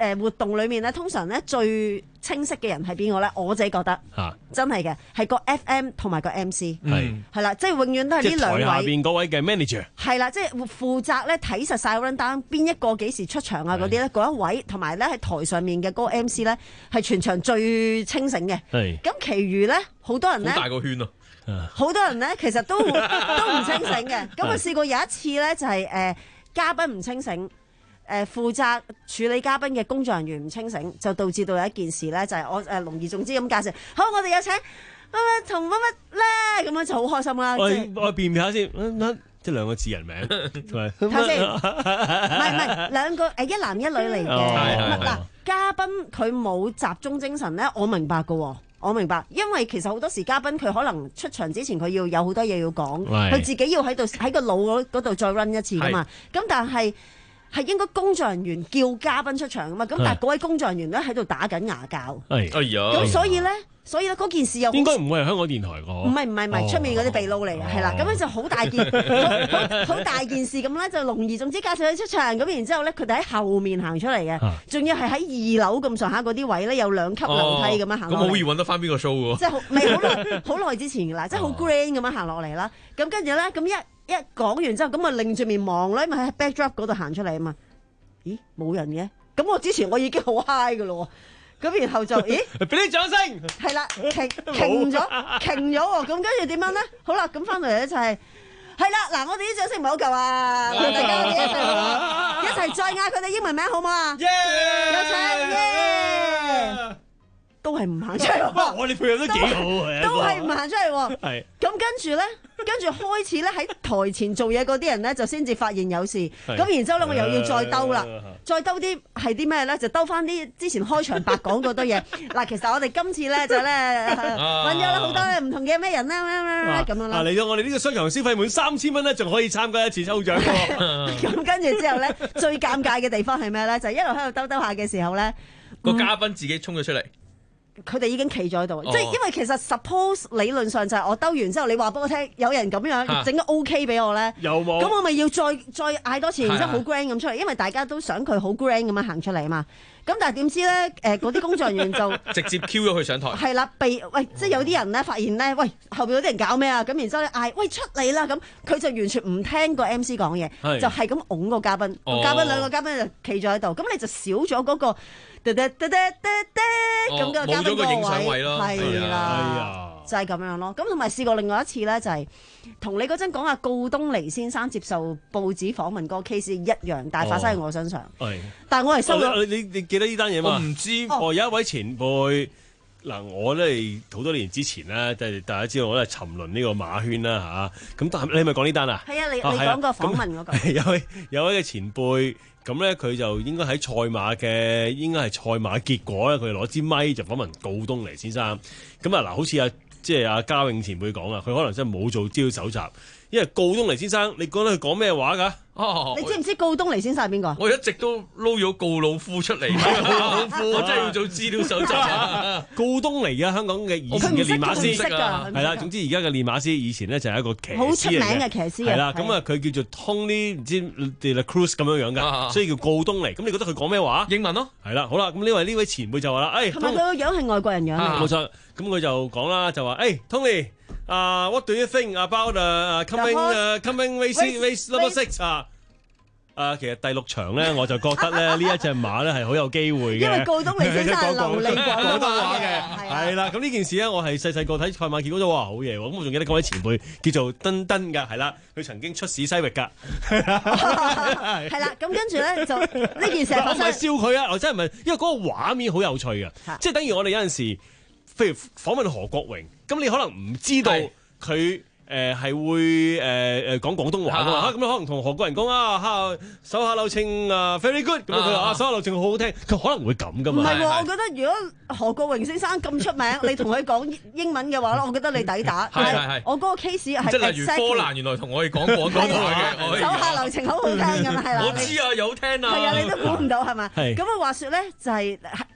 誒活動裏面咧，通常咧最清晰嘅人係邊個咧？我自己覺得，啊、真係嘅係個 F M 同埋個 M C，係係啦，即係永遠都係呢兩位。即係台下邊嗰位嘅 manager。係啦，即係負責咧睇實晒 run down 邊一個幾時出場啊嗰啲咧，嗰一位同埋咧喺台上面嘅嗰個 M C 咧係全場最清醒嘅。係。咁其餘咧好多人咧。好大個圈啊！好多人咧其實都都唔清醒嘅。咁我試過有一次咧就係、是、誒、呃、嘉賓唔清醒。誒負責處理嘉賓嘅工作人員唔清醒，就導致到有一件事咧，就係、是、我誒隆而重之咁介紹。好，我哋有請乜乜同乜乜咧，咁樣就好開心啦。我我辨別下先，即係兩個字人名，睇先，唔係唔係兩個誒一男一女嚟嘅。嗱，嘉賓佢冇集中精神咧，我明白㗎，我明白，因為其實好多時嘉賓佢可能出場之前佢要有好多嘢要講，佢自己要喺度喺個腦嗰度再 run 一次噶嘛。咁但係。係應該工作人員叫嘉賓出場噶嘛，咁但係嗰位工作人員咧喺度打緊牙膠，係，哎呀，咁所以咧，所以咧嗰件事又應該唔會係香港電台個，唔係唔係唔係出面嗰啲秘撈嚟嘅，係啦，咁樣就好大件，好好大件事咁咧，就隆而重之介紹佢出場，咁然之後咧佢哋喺後面行出嚟嘅，仲要係喺二樓咁上下嗰啲位咧有兩級樓梯咁樣行，咁好易揾得翻邊個 show 喎，即係好未好耐好耐之前㗎啦，即係好 grand 咁樣行落嚟啦，咁跟住咧咁一。一講完之後，咁啊擰住面望啦，因為喺 backdrop 嗰度行出嚟啊嘛。咦，冇人嘅。咁我之前我已經好 high 㗎咯喎。咁然後就，咦，俾啲掌聲。係啦，停停咗，停咗喎。咁跟住點樣咧？好啦，咁翻嚟咧就係、是，係啦，嗱，我哋啲掌聲唔係好夠啊。大家我哋一齊，一齊再嗌佢哋英文名好唔好啊？耶！有請耶！都係唔行出嚟喎。我哋配合都幾好啊。都係唔行出嚟喎。係。咁跟住咧。跟住開始咧喺台前做嘢嗰啲人咧就先至發現有事，咁然之後咧我又要再兜啦，再兜啲係啲咩咧？就兜翻啲之前開場白講嗰堆嘢。嗱，其實我哋今次咧就咧揾咗啦好多唔同嘅咩人啦咁樣啦。嚟到我哋呢個商場消費滿三千蚊咧，仲可以參加一次抽獎喎。咁跟住之後咧，最尷尬嘅地方係咩咧？就係一路喺度兜兜下嘅時候咧， 個嘉賓自己衝咗出嚟。 佢哋已經企咗喺度，即係因為其實 suppose 理論上就係我兜完之後，你話俾我聽有人咁樣整個 OK 俾我咧，有冇？咁我咪要再再嗌多次，然之後好 grand 咁出嚟，因為大家都想佢好 grand 咁樣行出嚟啊嘛。咁但係點知咧？誒嗰啲工作人員就直接 Q 咗佢上台。係啦，被喂，即係有啲人咧發現咧，喂後邊嗰啲人搞咩啊？咁然之後咧嗌喂出嚟啦！咁佢就完全唔聽個 M C 講嘢，就係咁擁個嘉賓，哦、嘉賓兩個嘉賓就企咗喺度，咁你就少咗嗰、嗰個噠噠噠噠噠咁嘅嘉賓個位，係啦，就係咁樣咯。咁同埋試過另外一次咧，就係、是、同你嗰陣講阿告東尼先生接受報紙訪問嗰個 case 一樣，但係發生喺我身上。係、哦，但係我係收咗、哦、你你記得呢單嘢嘛？我唔知。哦，有一位前輩嗱，我咧好多年之前咧，即係大家知道我咧沉淪呢個馬圈啦嚇。咁但係你係咪講呢單啊？係啊，你你講個訪問嗰個。有位有位嘅前輩。咁咧，佢就應該喺賽馬嘅，應該係賽馬結果咧，佢攞支咪就訪問告東尼先生。咁啊，嗱，好似阿即係阿嘉永前輩講啊，佢可能真係冇做資料搜集，因為告東尼先生，你覺得佢講咩話㗎？哦，你知唔知告東尼先生係邊個？我一直都撈咗告老夫出嚟，告老夫，我真係要做資料搜集。告東尼啊，香港嘅以前嘅練馬師，係啦，總之而家嘅練馬師，以前咧就係一個騎師嚟嘅，好出名嘅騎師。係啦，咁啊，佢叫做 Tony 唔知 De La Cruz 咁樣樣㗎，所以叫告東尼。咁你覺得佢講咩話？英文咯。係啦，好啦，咁呢位呢位前輩就話啦，誒，同埋佢個樣係外國人樣嚟。冇錯，咁佢就講啦，就話誒 Tony。啊、uh, ，What do you think about 誒、uh, coming 誒、uh, coming race race number six 啊？啊，其實第六場咧，我就覺得咧呢一隻馬咧係好有機會嘅，因為告東尼先生係流利廣東話嘅，係啦。咁呢件事咧，我係細細個睇賽馬結果都話好嘢喎。咁我仲記得嗰位前輩叫做登登㗎，係啦，佢曾經出使西域㗎，係啦。咁跟住咧就呢件事發生，我唔係笑佢啊，我真係唔係，因為嗰個畫面好有趣嘅，即係等於我哋有陣時，譬如訪問何國榮。咁你可能唔知道佢誒係會誒誒講廣東話噶嘛？咁你可能同何國人講啊，嚇手下留情啊 ，very good。咁佢話啊，手下留情好好聽，佢可能會咁噶嘛？唔係喎，我覺得如果何國榮先生咁出名，你同佢講英文嘅話咧，我覺得你抵打。係係係。我嗰個 case 係即係例如科蘭原來同我哋講廣東話嘅，手下留情好好聽㗎嘛，係啦。我知啊，有聽啊。係啊，你都估唔到係嘛？咁啊，話説咧就係。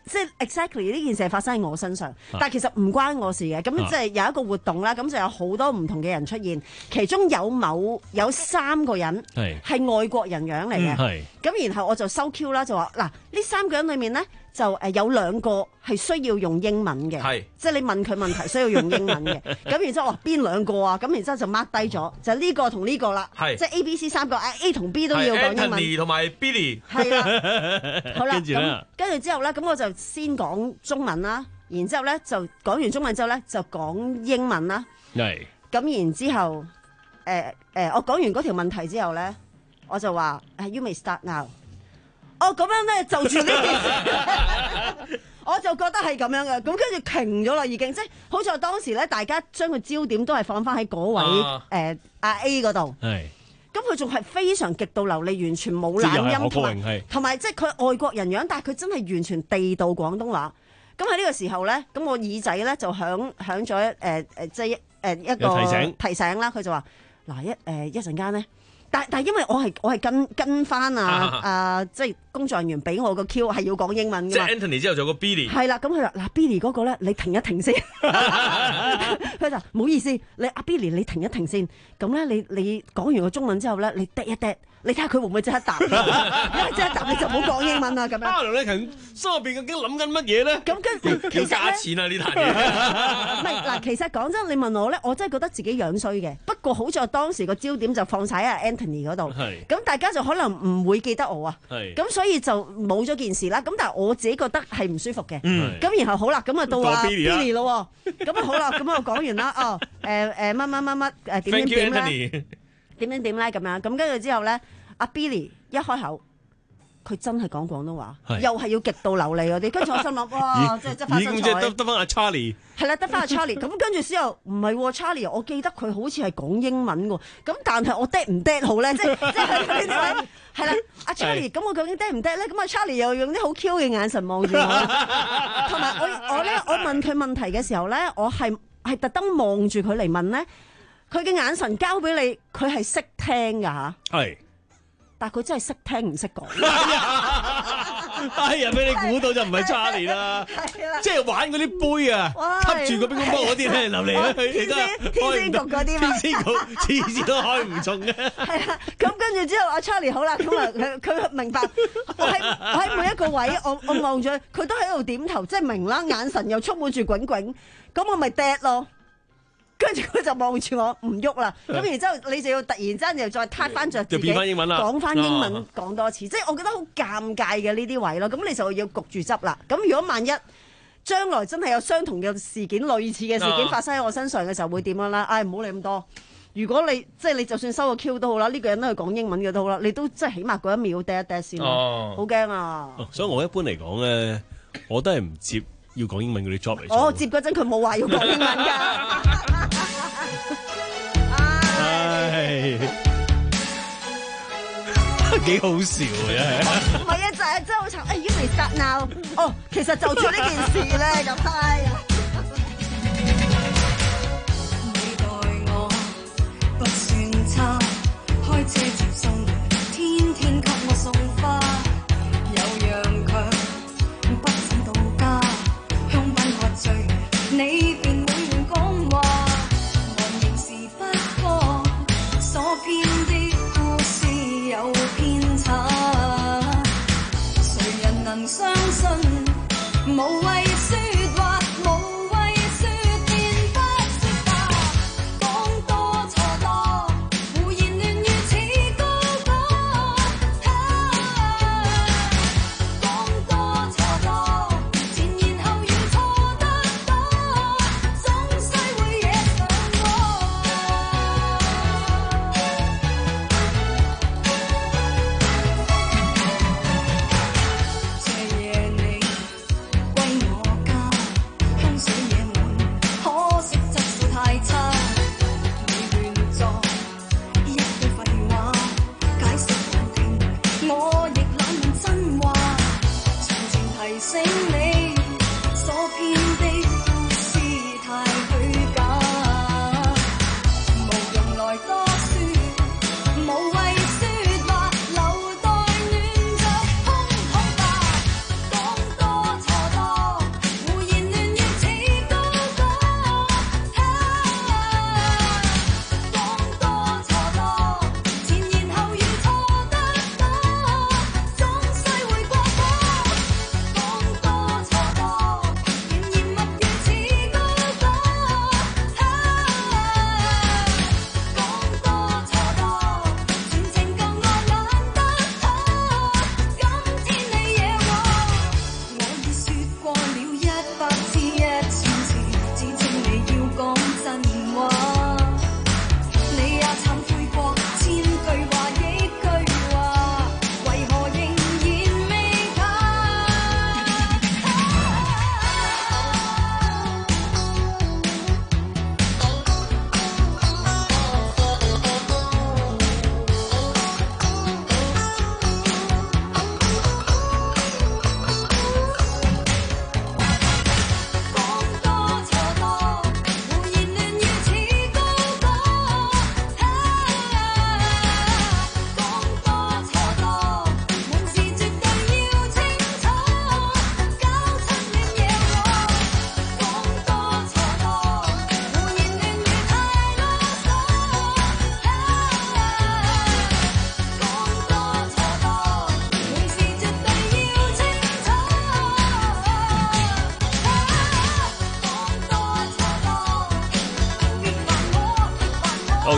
即係 exactly 呢件事係發生喺我身上，但係其實唔關我事嘅。咁即係有一個活動啦，咁就有好多唔同嘅人出現，其中有某有三個人係外國人樣嚟嘅。咁、嗯、然後我就收 Q 啦，就話嗱呢三個人裏面咧。就誒有兩個係需要用英文嘅，即係你問佢問題需要用英文嘅。咁然之後話邊兩個啊？咁然之後就 mark 低咗，就呢個同呢個啦，即係 A、B、C 三個，A 同 B 都要講英文。 Anthony 同埋 Billy。係啦，好啦，咁跟住之後咧，咁我就先講中文啦，然之後咧就講完中文之後咧就講英文啦。係。咁然之後誒誒，我講完嗰條問題之後咧，我就話誒 You may start now。哦，咁樣咧就住呢件事，我就覺得係咁樣嘅，咁跟住停咗啦，已經即係好在當時咧，大家將個焦點都係放翻喺嗰位誒阿 A 嗰度，係，咁佢仲係非常極度流利，完全冇懶音，同埋同埋即係佢外國人樣，但係佢真係完全地道廣東話。咁喺呢個時候咧，咁我耳仔咧就響響咗誒誒，即係誒一個提醒提醒啦，佢就話嗱一誒一陣間咧。但但因為我係我係跟跟翻啊啊，即係工作人員俾我個 Q 係要講英文㗎嘛。 即係 Anthony 之後仲有個 Billy。係啦，咁佢話嗱 Billy 嗰個咧，你停一停先。佢就唔好意思，你阿 Billy 你停一停先。咁咧你你講完個中文之後咧，你嗒一嗒，你睇下佢會唔會即刻答？因為即刻答你就唔好講英文啦咁樣。 阿梁禮勤心入邊究竟諗緊乜嘢咧？ 咁跟其實加錢啊呢壇嘢。 唔係嗱，其實講真，你問我咧，我真係覺得自己樣衰嘅。不過好在當時個焦點就放晒喺 Anthony 嗰度，咁大家就可能唔會記得我啊，咁所以就冇咗件事啦。咁但係我自己覺得係唔舒服嘅。咁、嗯、然後好啦，咁啊到阿 Billy 咯，咁啊好啦，咁我講完啦，哦，誒誒乜乜乜乜誒點點點咧，點點點咧咁樣，咁跟住之後咧，阿 Billy 一開口。佢真係講廣東話，又係要極度流利嗰啲，跟住我心諗，哇！即係執翻身材， 即係得得翻阿 Charlie， 係啦，得翻阿 Charlie。咁跟住之後，唔係喎 Charlie，我記得佢好似係講英文喎。咁但係我 dead 唔 dead 好咧？即係即係呢啲位係啦，阿 Charlie。咁我究竟 dead 唔 dead 咧？咁阿 Charlie 又用啲好 Q 嘅眼神望住我，同埋我我咧，我問佢問題嘅時候咧，我係係特登望住佢嚟問咧，佢嘅眼神交俾你，佢係識聽㗎嚇。係。但佢真係識聽唔識講， 哎呀！俾你估到就唔係 Charlie 啦，即係玩嗰啲杯啊，吸住個乒乓波嗰啲咧，流嚟去去都係天仙局嗰啲， 天仙局次次都開唔中嘅。 係啊，咁跟住之後阿 Charlie 好啦，咁啊佢佢明白，我喺我喺每一個位，我我望住佢，佢都喺度點頭，即係明啦，眼神又充滿住滾滾，咁我咪 dead 咯。跟住佢就望住我唔喐啦，咁然之後你就要突然之間又再撻翻着自己， 就變翻英文啦， 講翻英文講多次，即係我覺得好尷尬嘅呢啲位咯。咁你就要焗住執啦。咁如果萬一將來真係有相同嘅事件、類似嘅事件發生喺我身上嘅時候，會點樣咧？唉，唔好理咁多。如果你即係你就算收個 Q 都好啦，呢個人都係講英文嘅都好啦，你都即係起碼嗰一秒嗲一嗲先，好驚啊！ 所以我一般嚟講咧，我都係唔接要講英文嗰啲 job 嚟做。 我接嗰陣佢冇話要講英文㗎。 唉，幾好笑嘅， 唔係啊，就係真係好慘。哎，因為殺鬧，哦，其實就做呢件事咧，咁嗨啊！ 你待我不算差，開車接送，天天給我送花，有樣強，不想到家，香檳喝醉，你便每每講話。所編的故事有偏差，誰人能相信？無謂説話，無謂説便不説話，講多錯多，胡言亂語似高歌。講多錯多，前言後語錯得多，總須會惹上我。錯多。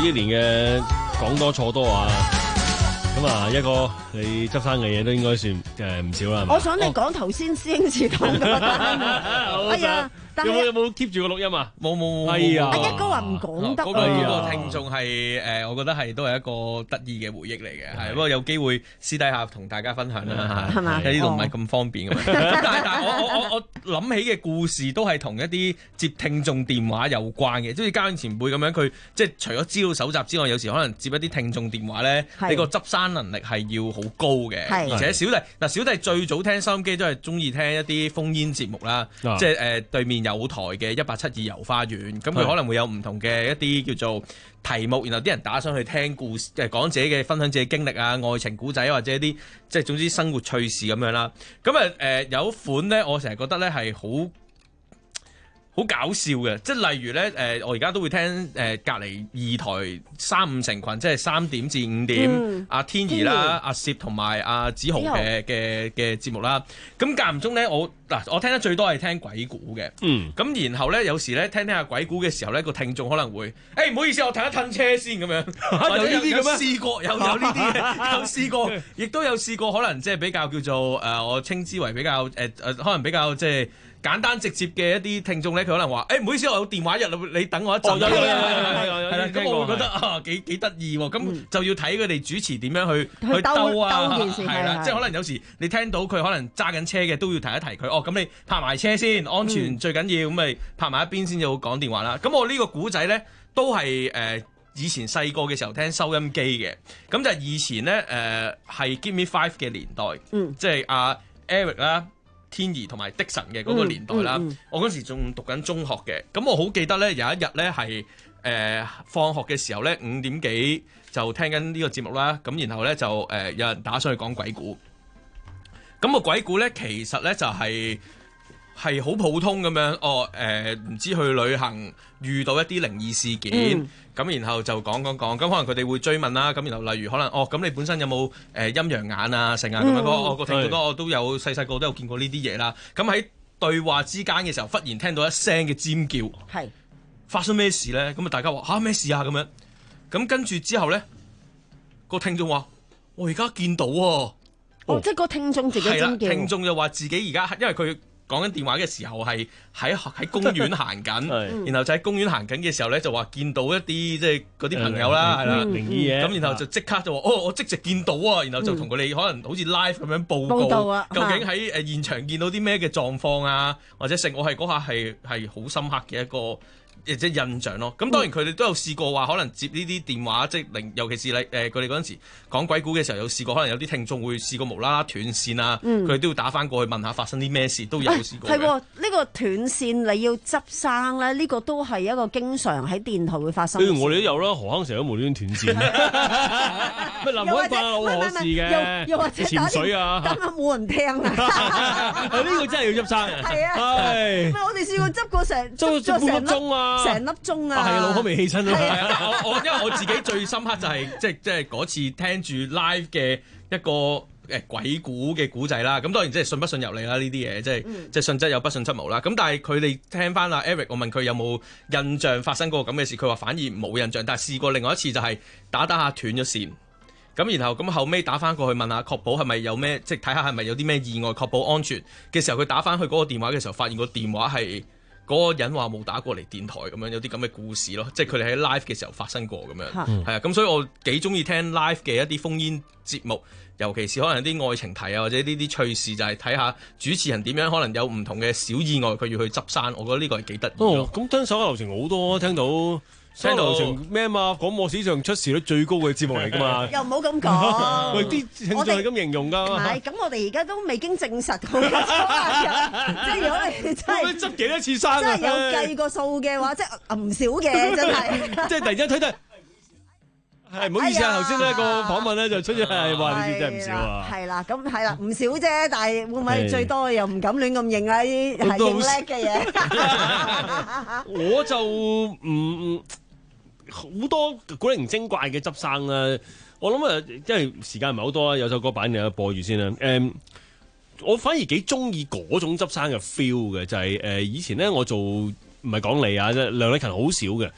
一年嘅講多錯多啊！咁啊，一個你執生嘅嘢都應該算誒唔少啦。 我想你講頭先師兄祠堂嗰個單啊，係啊。 有冇有冇 keep 住個錄音啊？ 冇冇冇。 係啊， 阿一哥話唔講得嗰個嗰個聽眾係誒，我覺得係都係一個得意嘅回憶嚟嘅，係不過有機會私底下同大家分享啦， 係嘛？ 喺呢度唔係咁方便㗎嘛。但係但係我我我我諗起嘅故事都係同一啲接聽眾電話有關嘅，即係嘉永前輩咁樣，佢即係除咗資料搜集之外，有時可能接一啲聽眾電話咧，你個執生能力係要好高嘅，而且小弟嗱小弟最早聽收音機都係中意聽一啲烽煙節目啦，即係誒對面有台嘅一八七二遊花園，咁佢可能會有唔同嘅一啲叫做題目，然後啲人打上去聽故事，誒講自己嘅分享自己經歷啊、愛情故仔或者一啲即係總之生活趣事咁樣啦。咁啊誒有一款咧，我成日覺得咧係好好搞笑嘅，即係例如咧誒、呃，我而家都會聽誒、呃、隔離二台三五成群，即係三點至五點，阿、嗯啊、天怡啦、阿攝同埋阿子豪嘅嘅嘅節目啦。咁間唔中咧，我嗱我聽得最多係聽鬼故嘅。嗯。咁然後咧，有時咧聽聽下鬼故嘅時候咧，個聽眾可能會，誒、欸、唔好意思，我褪一褪車先咁樣。有呢啲嘅咩？試過有有呢啲嘅，有試過，亦都有試過，可能即係比較叫做誒、呃，我稱之為比較誒誒、呃，可能比較即係。簡單直接嘅一啲聽眾咧，佢可能話：誒、欸，唔好意思，我有電話入，你等我一陣。係啦，咁我會覺得啊，幾幾得意喎。咁就要睇佢哋主持點樣去去兜啊，係啦，即係可能有時你聽到佢可能揸緊車嘅，都要提一提佢。哦，咁你泊埋車先，安全最緊要，咁咪泊埋一邊先至好講電話啦。咁我呢個古仔咧，都係誒、呃、以前細個嘅時候聽收音機嘅。咁就係以前咧誒係 Give Me Five 嘅年代，嗯、即係阿 Eric 啦。天怡同埋的神嘅嗰個年代啦，嗯嗯嗯、我嗰時仲讀緊中學嘅，咁我好記得咧，有一日咧係誒放學嘅時候咧，五點幾就聽緊呢個節目啦，咁然後咧就誒、呃、有人打上去講鬼故，咁、個鬼故咧其實咧就係係好普通咁樣，哦誒唔、呃、知去旅行遇到一啲靈異事件。嗯咁然後就講講講，咁可能佢哋會追問啦。咁然後例如可能哦，咁你本身有冇誒、呃、陰陽眼啊、成啊咁樣？我我個聽眾都我都有細細個都有見過呢啲嘢啦。咁喺對話之間嘅時候，忽然聽到一聲嘅尖叫，係發生咩事咧？咁啊大家話嚇咩事啊咁樣？咁跟住之後咧，個聽眾話：我而家見到喎、啊。 哦，即係個聽眾自己尖叫。聽眾就話自己而家因為佢。講緊電話嘅時候係喺喺公園行緊，然後就喺公園行緊嘅時候咧就話見到一啲即係嗰啲朋友啦，係啦靈異嘢，咁然後就即刻就話哦，我即時見到啊，然後就同佢哋可能好似 live 咁樣報告，報道啊、究竟喺誒現場見到啲咩嘅狀況啊，或者成我係嗰下係係好深刻嘅一個。即係印象咯，咁當然佢哋都有試過話，可能接呢啲電話，即係令，尤其是你誒佢哋嗰陣時講鬼故嘅時候，有試過，可能有啲聽眾會試過無啦啦斷線啊，佢哋、嗯、都要打翻過去問下發生啲咩事，都有試過。係喎、哎，呢、呢個斷線你要執生咧，呢、呢個都係一個經常喺電台會發生。誒，我哋都有啦，何坑成日都無端端斷線，乜林海發好可視嘅，又或者潛水啊，今日冇人聽啊，呢個真係要執生。係啊，係。我哋試過執過成執咗半粒鐘啊。成粒鐘啊！係啊，腦殼未起身咯。係啊，我我因為我自己最深刻就係即係即係嗰次聽住 live 嘅一個誒鬼故嘅古仔啦。咁當然即係信不信由你啦，呢啲嘢即係即係信則有，不信則無啦。咁但係佢哋聽翻阿 Eric，我問佢有冇印象發生過咁嘅事，佢話反而冇印象，但係試過另外一次就係打打下斷咗線。咁然後咁後尾打翻過去問下，確保係咪有咩，即係睇下係咪有啲咩意外，確保安全嘅時候，佢打翻去嗰個電話嘅時候，發現個電話係。嗰個人話冇打過嚟電台咁樣，有啲咁嘅故事咯，即係佢哋喺 live 嘅時候發生過咁樣，係啊，咁所以我幾中意聽 live 嘅一啲烽煙節目，尤其是可能啲愛情題啊，或者呢啲趣事，就係睇下主持人點樣可能有唔同嘅小意外，佢要去執生，我覺得呢個係幾得意咯。咁聽手下留情好多，聽到。聽到咩啊嘛？廣播史上出事率最高嘅節目嚟㗎嘛？又唔好咁講，喂啲聽眾係咁形容㗎。唔係，咁我哋而家都未經證實過嘅，即係如果你真係執幾多次生，真係有計過數嘅話，即係唔少嘅，真係。即係突然間睇到，係唔好意思啊！頭先呢個訪問咧就出咗係話呢啲真係唔少啊。係啦，咁係啦，唔少啫，但係會唔會最多又唔敢亂咁認啊？啲係認叻嘅嘢。我就唔。好多古靈精怪嘅執生啦，我諗啊，因為時間唔係好多啦，有首歌擺你播住先啦。誒、嗯，我反而幾中意嗰種執生嘅 feel 嘅，就係、是、誒、呃、以前咧我做唔係講你啊，即係梁禮勤好少嘅。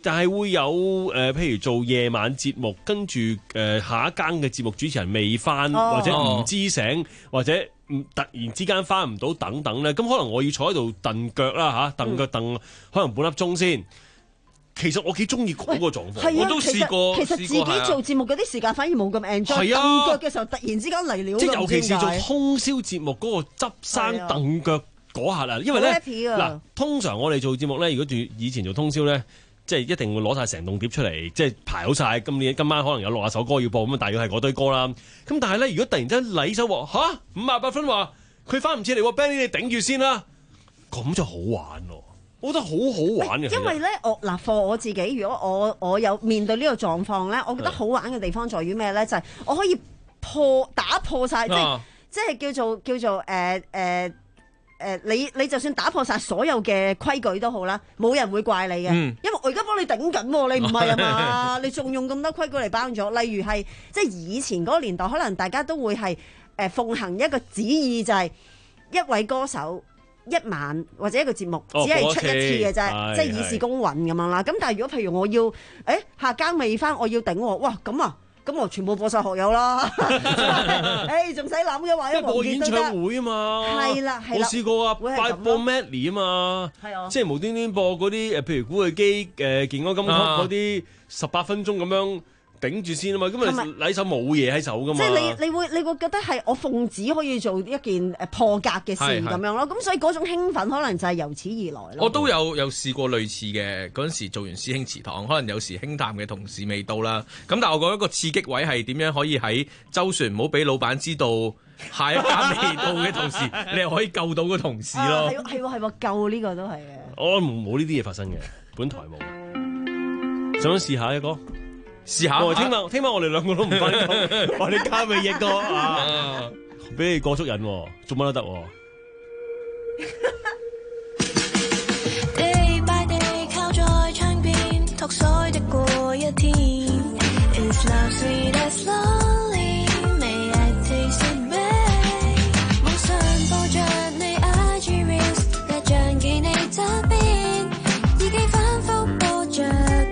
但係會有誒、呃，譬如做夜晚節目，跟住誒、呃、下一更嘅節目主持人未翻， 哦、 或者唔知醒，或者唔突然之間翻唔到等等咧，咁可能我要坐喺度蹬腳啦嚇，蹬腳蹬可能半粒鐘先。其實我幾中意嗰個狀況， 啊、 我都試過。 其實自己做節目嗰啲時間反而冇咁 enjoy。 係啊， 蹬腳嘅時候突然之間嚟了， 即係尤其是做通宵節目嗰個執生蹬腳嗰下啊，因為咧嗱，通常我哋做節目咧，如果住以前做通宵咧，即係一定會攞晒成棟碟出嚟，即係排好晒。今年今晚可能有六十首歌要播，咁大約係嗰堆歌啦。咁但係咧，如果突然之間禮手話吓五十八分話佢翻唔切嚟，Benny 你頂住先啦，咁就好玩咯。我覺得好好玩嘅， 因為咧，我嗱，for我自己，如果我我有面對呢個狀況咧，我覺得好玩嘅地方在於咩咧？就係、是、我可以破打破晒，即係即係叫做叫做誒誒誒，你你就算打破晒所有嘅規矩都好啦，冇人會怪你嘅，嗯、因為我而家幫你頂緊喎，你唔係啊嘛，你仲用咁多規矩嚟包咗，例如係即係以前嗰個年代，可能大家都會係誒、呃、奉行一個旨意，就係一位歌手。一晚或者一個節目只係出一次嘅啫，哦、即係以示公允咁樣啦。咁但係如果譬如我要，誒、欸、下更未翻，我要頂喎，哇咁啊，咁我全部播晒學友啦。誒仲使諗嘅話，因為播演唱會啊嘛， 係啦係啦， 我試過啊，快播 medley 啊嘛， 係即係無端端播嗰啲誒，譬如古巨基誒健康金曲嗰啲十八分鐘咁樣。頂住先啊嘛，咁你禮手冇嘢喺手噶嘛。 即係你你會你會覺得係我奉旨可以做一件誒破格嘅事咁樣咯，咁所以嗰種興奮可能就係由此而來咯。 我都有有試過類似嘅，嗰陣時做完師兄祠堂，可能有時輕淡嘅同事未到啦。咁但係我覺得個刺激位係點樣可以喺周旋唔好俾老闆知道下一間未到嘅同事，你又可以救到個同事咯。 係係係喎，救呢個都係嘅。 我冇呢啲嘢發生嘅，本台冇。想試下一個。 試下， 聽晚聽晚我哋兩個都唔翻工，我哋加尾益哥啊，俾你過足癮，做乜都得。 Day by day 靠在窗邊，托腮的過一天。Is love sweet as lonely? May I taste it, babe？ 網上播着你 I G reels， 大象記你側邊，已經反覆播着。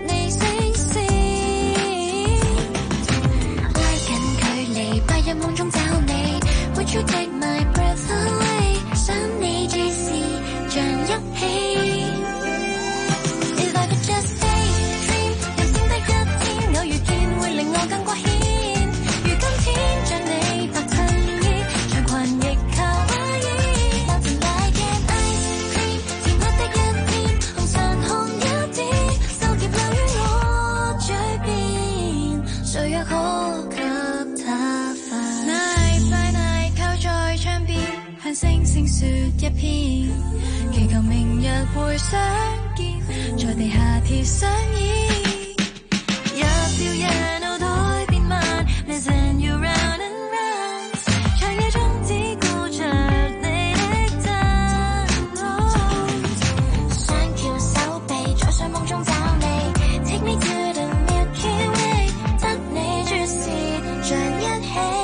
夢中找你 Would you take my breath away？ 想你只是像一起 If I could just daydream 人生的一天偶遇見會令我更掛牽如今天像你白襯衣長裙亦卡哇伊 Melting like an ice cream 甜蜜的一天紅唇紅一點手夾留於我嘴邊誰若可給他向星星說一篇，祈求明日會相見，在地下鐵相依。一票夜腦袋變慢 ，Listen you round and round， 長夜中只顧着你的燈。雙翹手臂，在睡夢中找你 ，Take me to the Milky Way， 得你注視像一起。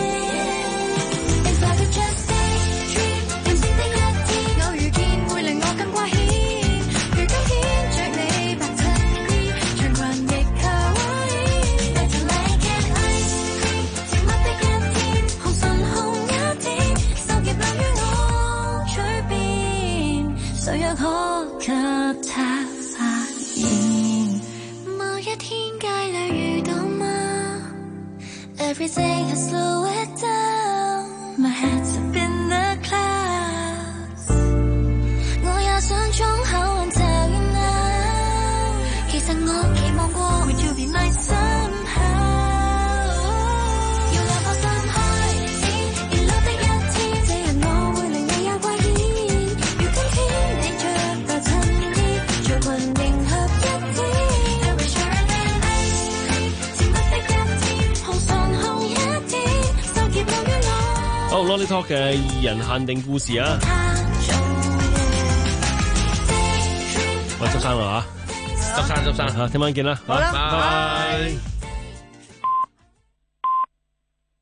可給他發現，某一天街裏遇到嗎 ？Everything has slowed down, my head's up in the clouds。我也想衝口揾找 you now， 其實我期望過 ，Would you be my somehow？ 要兩顆心開始，熱鬧的一天，這日我會令你有掛牽。如今天你着白襯衣，隨裙迎合一天。I wish I ran an ice cream， 甜蜜的一天，紅唇紅一點，手夾留於我。 好 ，Lolly Talk 嘅二人限定故事啊！喂，執生啦嚇，執生執生嚇，聽晚見啦， 好啦， 拜拜。